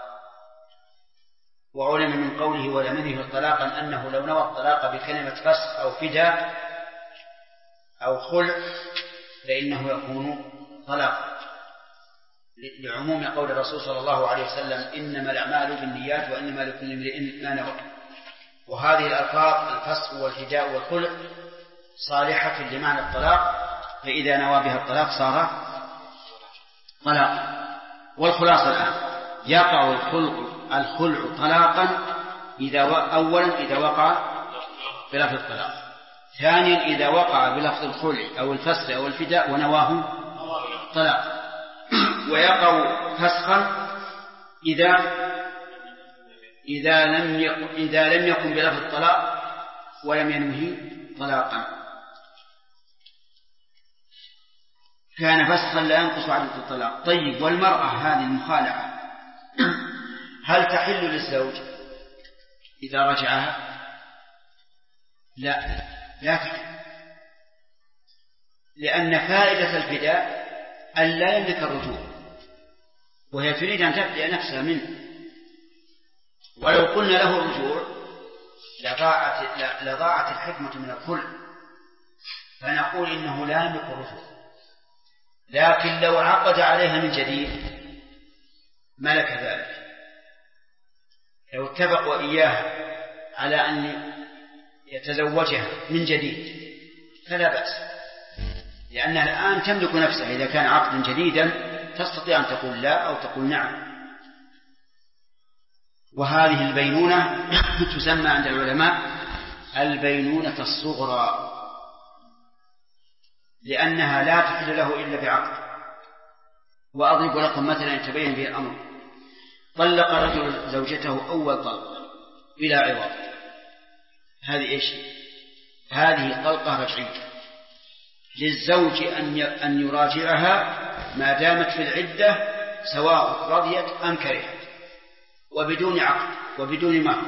وعلم من قوله ولم ينه طلاقا أنه لو نوى الطلاق بكلمة فسخ أو فداء أو خلع فإنه يكون طلاقا، لعموم قول الرسول صلى الله عليه وسلم: إنما الأعمال بالنيات وإنما لكل امرئ ما نوى. وهذه الألفاظ الفسخ والفداء والخلع صالحة لمعنى الطلاق، فإذا نوى بها الطلاق صار طلاقا. والخلاصة الآن: يقع الخلع طلاقا أولا إذا وقع بلفظ الطلاق، ثانيا إذا وقع بلفظ الخلع أو الفسخ أو الفداء ونواه طلاق، ويقع فسخا إذا لم يكن بلفظ الطلاق ولم ينوه طلاقا، كان فسخا لا ينقص عدد الطلاق. طيب، والمرأة هذه المخالعة هل تحل للزوج إذا رجعها؟ لا تحل، لأن فائدة الفداء أن لا يملك الرجوع، وهي تريد أن تبدأ نفسها منه، ولو قلنا له الرجوع لضاعت الحكمة من الخلع، فنقول إنه لا يملك الرجوع. لكن لو عقد عليها من جديد ملك ذلك، لو اتفقوا إياها على أن يتزوجها من جديد فلا بأس، لأنها الآن تملك نفسها. إذا كان عقدا جديدا تستطيع أن تقول لا أو تقول نعم. وهذه البينونة تسمى عند العلماء البينونة الصغرى، لأنها لا تحل له إلا بعقد. وأضرب لكم مثلا يتبين به الأمر: طلق رجل زوجته أول طلقة بلا عوض، هذه إيش؟ هذه طلقة رجعية. للزوج أن يراجعها ما دامت في العدة، سواء رضيت أم كرهت، وبدون عقد وبدون مهر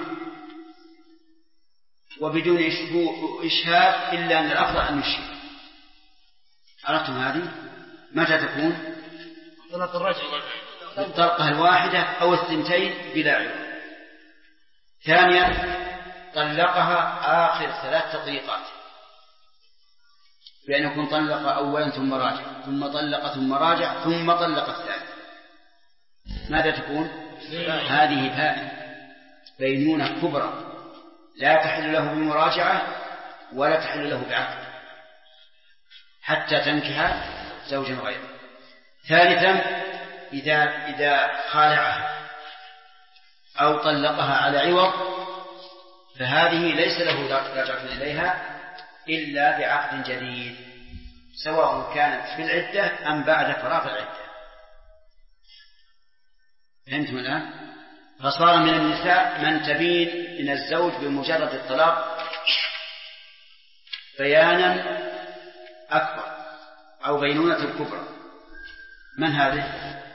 وبدون إشهاد، إلا أن الأفضل أن يشهد. عرفتم هذه؟ متى تكون؟ طلاق الرجع بالطلقة الواحدة أو الثنتين بلا عوض. ثانيا: طلقها آخر 3 تطليقات، بأن يكون طلق أولا ثم راجع ثم طلق ثم راجع ثم طلق الثالث. ماذا تكون؟ هذه بينونة كبرى، لا تحل له بمراجعة ولا تحل له بعقد حتى تنكح زوجا غيره. ثالثا: إذا خالعها أو طلقها على عوض فهذه ليس له رجعة إليها إلا بعقد جديد، سواء كانت في العدة أم بعد فراغ العدة. فهمتم الآن؟ فصار من النساء من تبين من الزوج بمجرد الطلاق بيانا أكبر أو بينونة كبرى. من هذه؟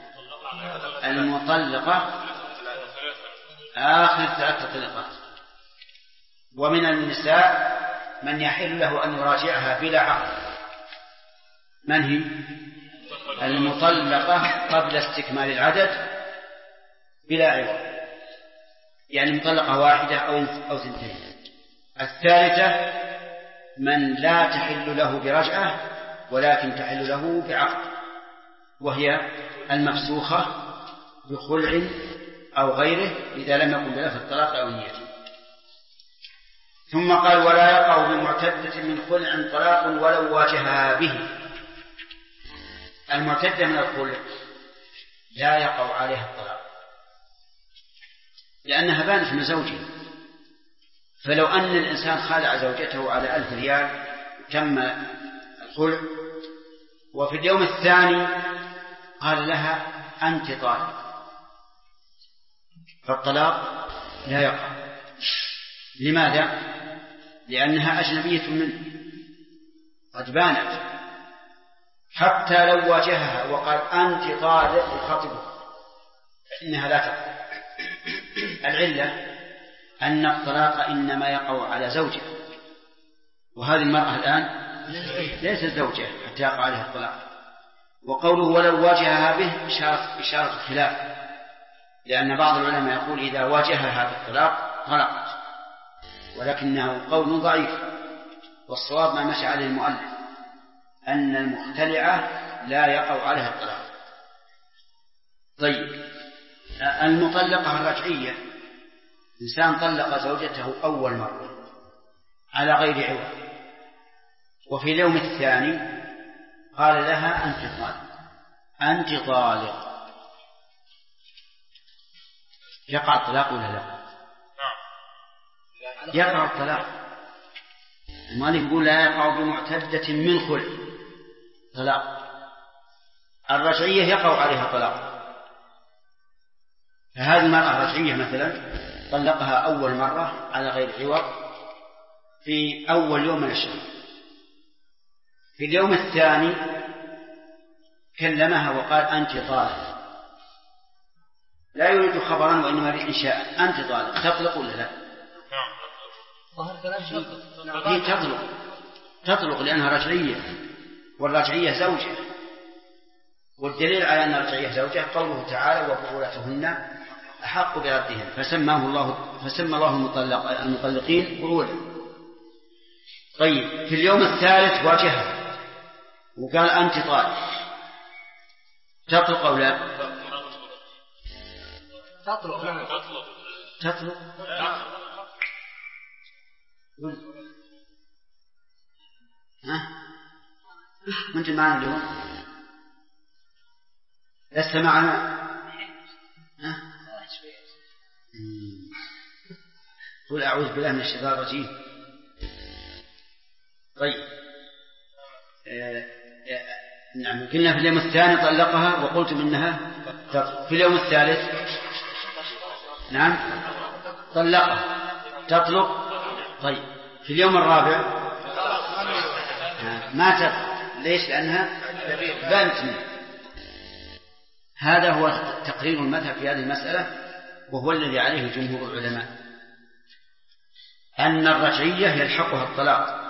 المطلقة آخر 3 تطليقات. ومن النساء من يحل له أن يراجعها بلا عقد. من هي؟ المطلقة قبل استكمال العدد بلا عوض، يعني مطلقة واحدة أو 2. الثالثة: من لا تحل له برجعة ولكن تحل له بعقد، وهي المفسوخة بخلع أو غيره إذا لم يكن بلفظ الطلاق أو نيته. ثم قال ولا يقع بمعتدة من خلع طلاق ولو واجهها به. المعتدة من الخلع لا يقع عليها الطلاق لأنها بانت من زوجها. فلو أن الإنسان خالع زوجته على 1000 ريال تم الخلع، وفي اليوم الثاني قال لها أنت طالق، فالطلاق لا يقع. لماذا؟ لأنها أجنبية منه قد بانت. حتى لو واجهها وقال أنت طالق يخاطبه فإنها لا تقع. العلة أن الطلاق إنما يقع على زوجها، وهذه المرأة الآن ليست زوجة حتى يقع عليها الطلاق. وقوله ولو واجهها به إشارة الخلاف، لأن بعض العلماء يقول إذا واجهها بالطلاق طلقت، ولكنه قول ضعيف، والصواب ما مشى عليه المؤلف أن المختلعة لا يقع عليها الطلاق. طيب، المطلقة الرجعية، إنسان طلق زوجته أول مرة على غير عوض، وفي اليوم الثاني قال لها أنت طالق، أنت طالق، يقع الطلاق ولا لا؟ يقع الطلاق. المؤلف يقول لا يقع بمعتدة من خلع طلاق. الرجعية يقع عليها طلاق. فهذه المرأة الرجعية مثلا طلقها أول مرة على غير عوض في أول يوم من الشهر، في اليوم الثاني كلمها وقال أنت طالق، لا يريد خبرا وإنما يريد إنشاء، أنت طالق، تطلق ولا لا؟ هي تطلق لأنها رجعية، والرجعية زوجة، والدليل على أن الرجعية زوجة قوله تعالى وبعولتهن أحق بردهن، فسمى الله المطلقين بعولا. طيب، في اليوم الثالث واجهها وقال أنت طالق، تطلق أو لا؟ تطلق. وانت معنا اليوم لست معنا. قل أعوذ بالله من الشيطان الرجيم. طيب، نعم، قلنا في اليوم الثاني طلقها وقلتم إنها تطلق. في اليوم الثالث نعم طلقها تطلق. طيب، في اليوم الرابع ما تطلق. ليش؟ لأنها بانت منه. هذا هو تقرير المذهب في هذه المسألة، وهو الذي عليه جمهور العلماء، أن الرجعية يلحقها الطلاق.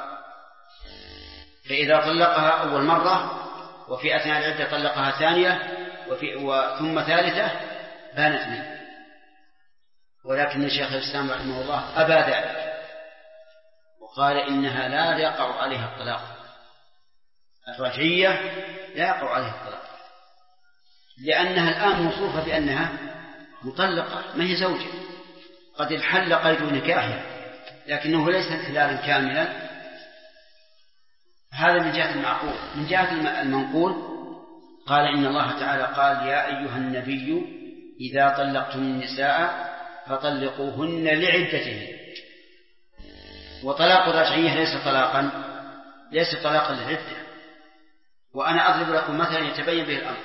فإذا طلقها أول مرة وفي أثناء العدة طلقها ثانية ثم ثالثة بانت منه، ولكن الشيخ الإسلام رحمه الله أبى ذلك وقال إنها لا يقع عليها الطلاق. الرجعية لا يقع عليها الطلاق لأنها الآن موصوفة بأنها مطلقة، ما هي زوجة، قد انحل قيد نكاحها لكنه ليس انحلالا كاملا. هذا من جهة المعقول. من جهة المنقول قال إن الله تعالى قال يا أيها النبي إذا طلقتم النساء فطلقوهن لعدتهن. وطلاق الرجعية ليس طلاقا للعدة. وأنا أضرب لكم مثلا يتبين به الأمر.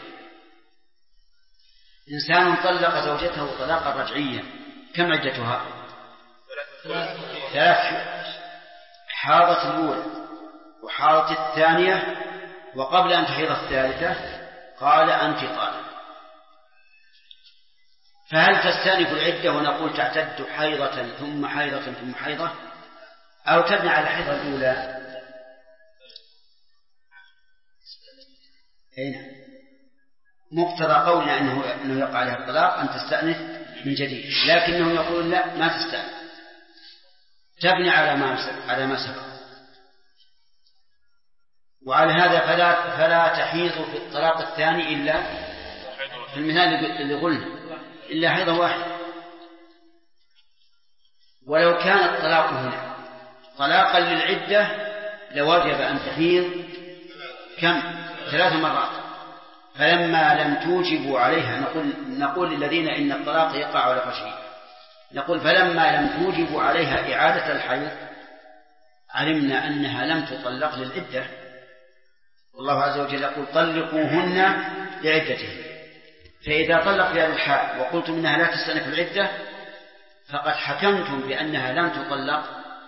إنسان طلق زوجته طلاقا رجعيا، كم عدتها؟ 3 حاضت الأولى وحاضت الثانية، وقبل أن تحيض الثالثة قال أنت طالق. فهل تستأنف العدة ونقول تعتد حيضة ثم حيضة ثم حيضة، أو تبني على الحيضة الأولى؟ أين مقتضى قولنا أنه يقع عليها الطلاق أن تستأنف من جديد، لكنه يقول لا، ما تستأنف، تبني على ما سبق. وعلى هذا فلا تحيض في الطلاق الثاني إلا في المثال اللي قلنا إلا حيضة واحدة. ولو كان الطلاق هنا طلاقا للعدة لوجب أن تحيض كم؟ 3 مرات. فلما لم توجبوا عليها، نقول للذين إن الطلاق يقع على الرجعية، نقول فلما لم توجبوا عليها إعادة الحيض علمنا أنها لم تطلق للعدة. والله عز وجل يقول طلقوهن لعدتهن. فإذا طلق في هذا الحال وقلتم إنها لا تستأنف العدة فقد حكمتم بأنها لم تطلق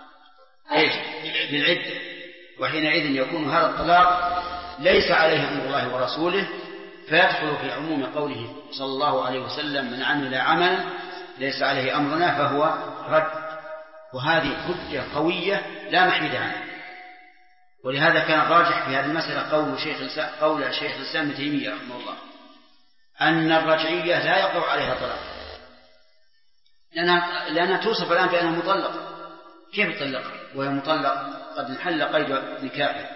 للعدة، وحينئذ يكون هذا الطلاق ليس عليه أمر الله ورسوله، فيدخل في عموم قوله صلى الله عليه وسلم من عمل عملا ليس عليه أمرنا فهو رد. وهذه حجة قوية لا محيد عنها. ولهذا كان الراجح في هذه المسألة قول شيخ الإسلام ابن تيمية رحمه الله أن الرجعية لا يقع عليها طلاق، لأنها توصف الآن بأنها مطلقة. كيف تطلق وهي مطلق قد انحل قيد نكاحه؟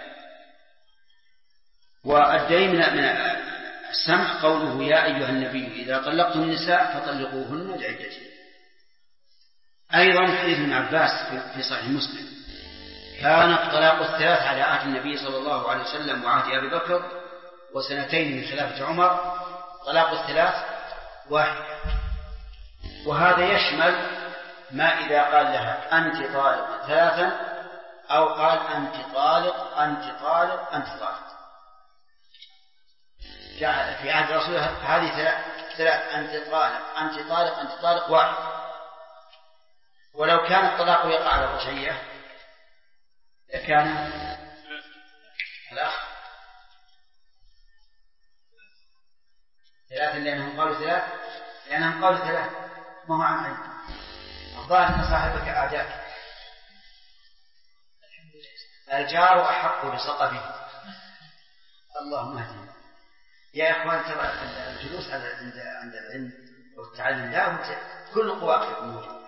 والدليل من السمع قوله يا أيها النبي إذا طلقتم النساء فطلقوهن لعدتهن. أيضا حديث ابن عباس في صحيح مسلم كان الطلاق 3 على عهد النبي صلى الله عليه وسلم وعهد أبي بكر وسنتين من خلافة عمر، طلاق 3 1. وهذا يشمل ما إذا قال لها أنت طالق 3 أو قال أنت طالق أنت طالق أنت طالق. في عهد رسول هذه 3 أنت طالق أنت طالق أنت طالق 1. ولو كان الطلاق يقع على الرجعية لكان الأخ 3 لأنهم قالوا 3 ما هو عن علم. الظاهر أن صاحبك أعداك. الجار أحق بسقفه. اللهم اهدنا يا إخوان. ترى الجلوس عند العلم والتعلم لا كل قواك يكون موجود،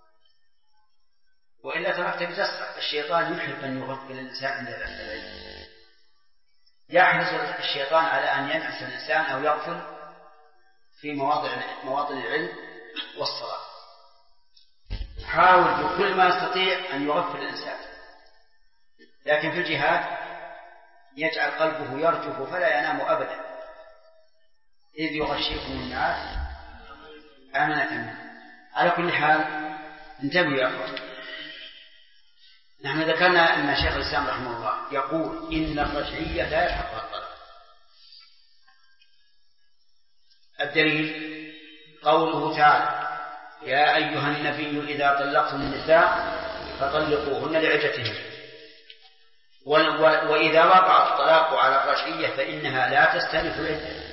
وإلا تركت بتسرع. الشيطان يحب أن يغفل الإنسان عند العلم، يحرص الشيطان على أن ينعس الإنسان أو يغفل في مواطن العلم والصلاة. حاول بكل ما يستطيع أن يغفل الإنسان، لكن في الجهاد يجعل قلبه يرجف فلا ينام أبدا، إذ يغشيكم النعاس أمنة منه. على كل حال انتبهوا يا أخوان. نحن ذكرنا أن شيخ الإسلام رحمه الله يقول إن الرجعية لا يلحقها الطلاق. الدليل قوله تعالى يا أيها النبي إذا طلقتم النساء فطلقوهن لعدتهن. وإذا وقع الطلاق على الرجعية فإنها لا تستأنف العدة،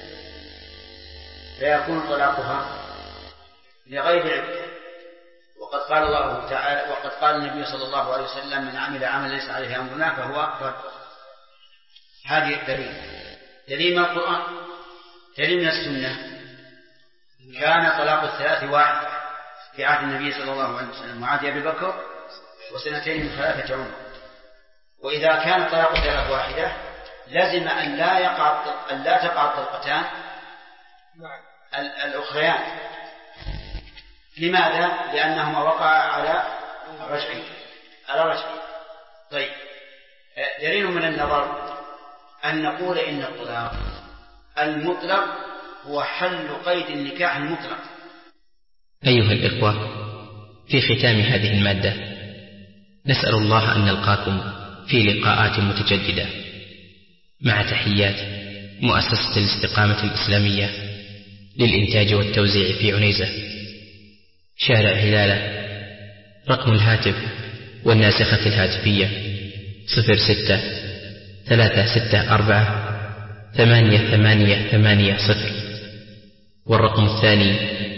فيكون طلاقها لغير عدة. وقد قال الله تعالى وقد قال النبي صلى الله عليه وسلم من عمل عملا ليس عليه أمرنا فهو رد. هذه دليل من القرآن. دليل من السنة كان طلاق 3 1 في عهد النبي صلى الله عليه وسلم وعهد أبي بكر وسنتين من خلافة عمر. وإذا كان طلاق 3 1 لازم أن لا تقع الطلقتان الأخريان. لماذا؟ لأنهما وقعا على رجعي. طيب، دليل من النظر أن نقول إن الطلاق المطلق هو حل قيد النكاح المطلق. أيها الإخوة، في ختام هذه المادة نسأل الله أن نلقاكم في لقاءات متجددة مع تحيات مؤسسة الاستقامة الإسلامية للإنتاج والتوزيع في عنيزة، شارع هلالة. رقم الهاتف والناسخة الهاتفية 06-364-8880، والرقم الثاني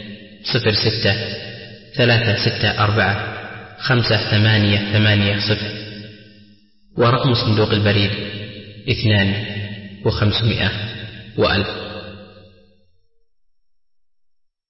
06-364-5880، ورقم صندوق البريد 2500 و1000.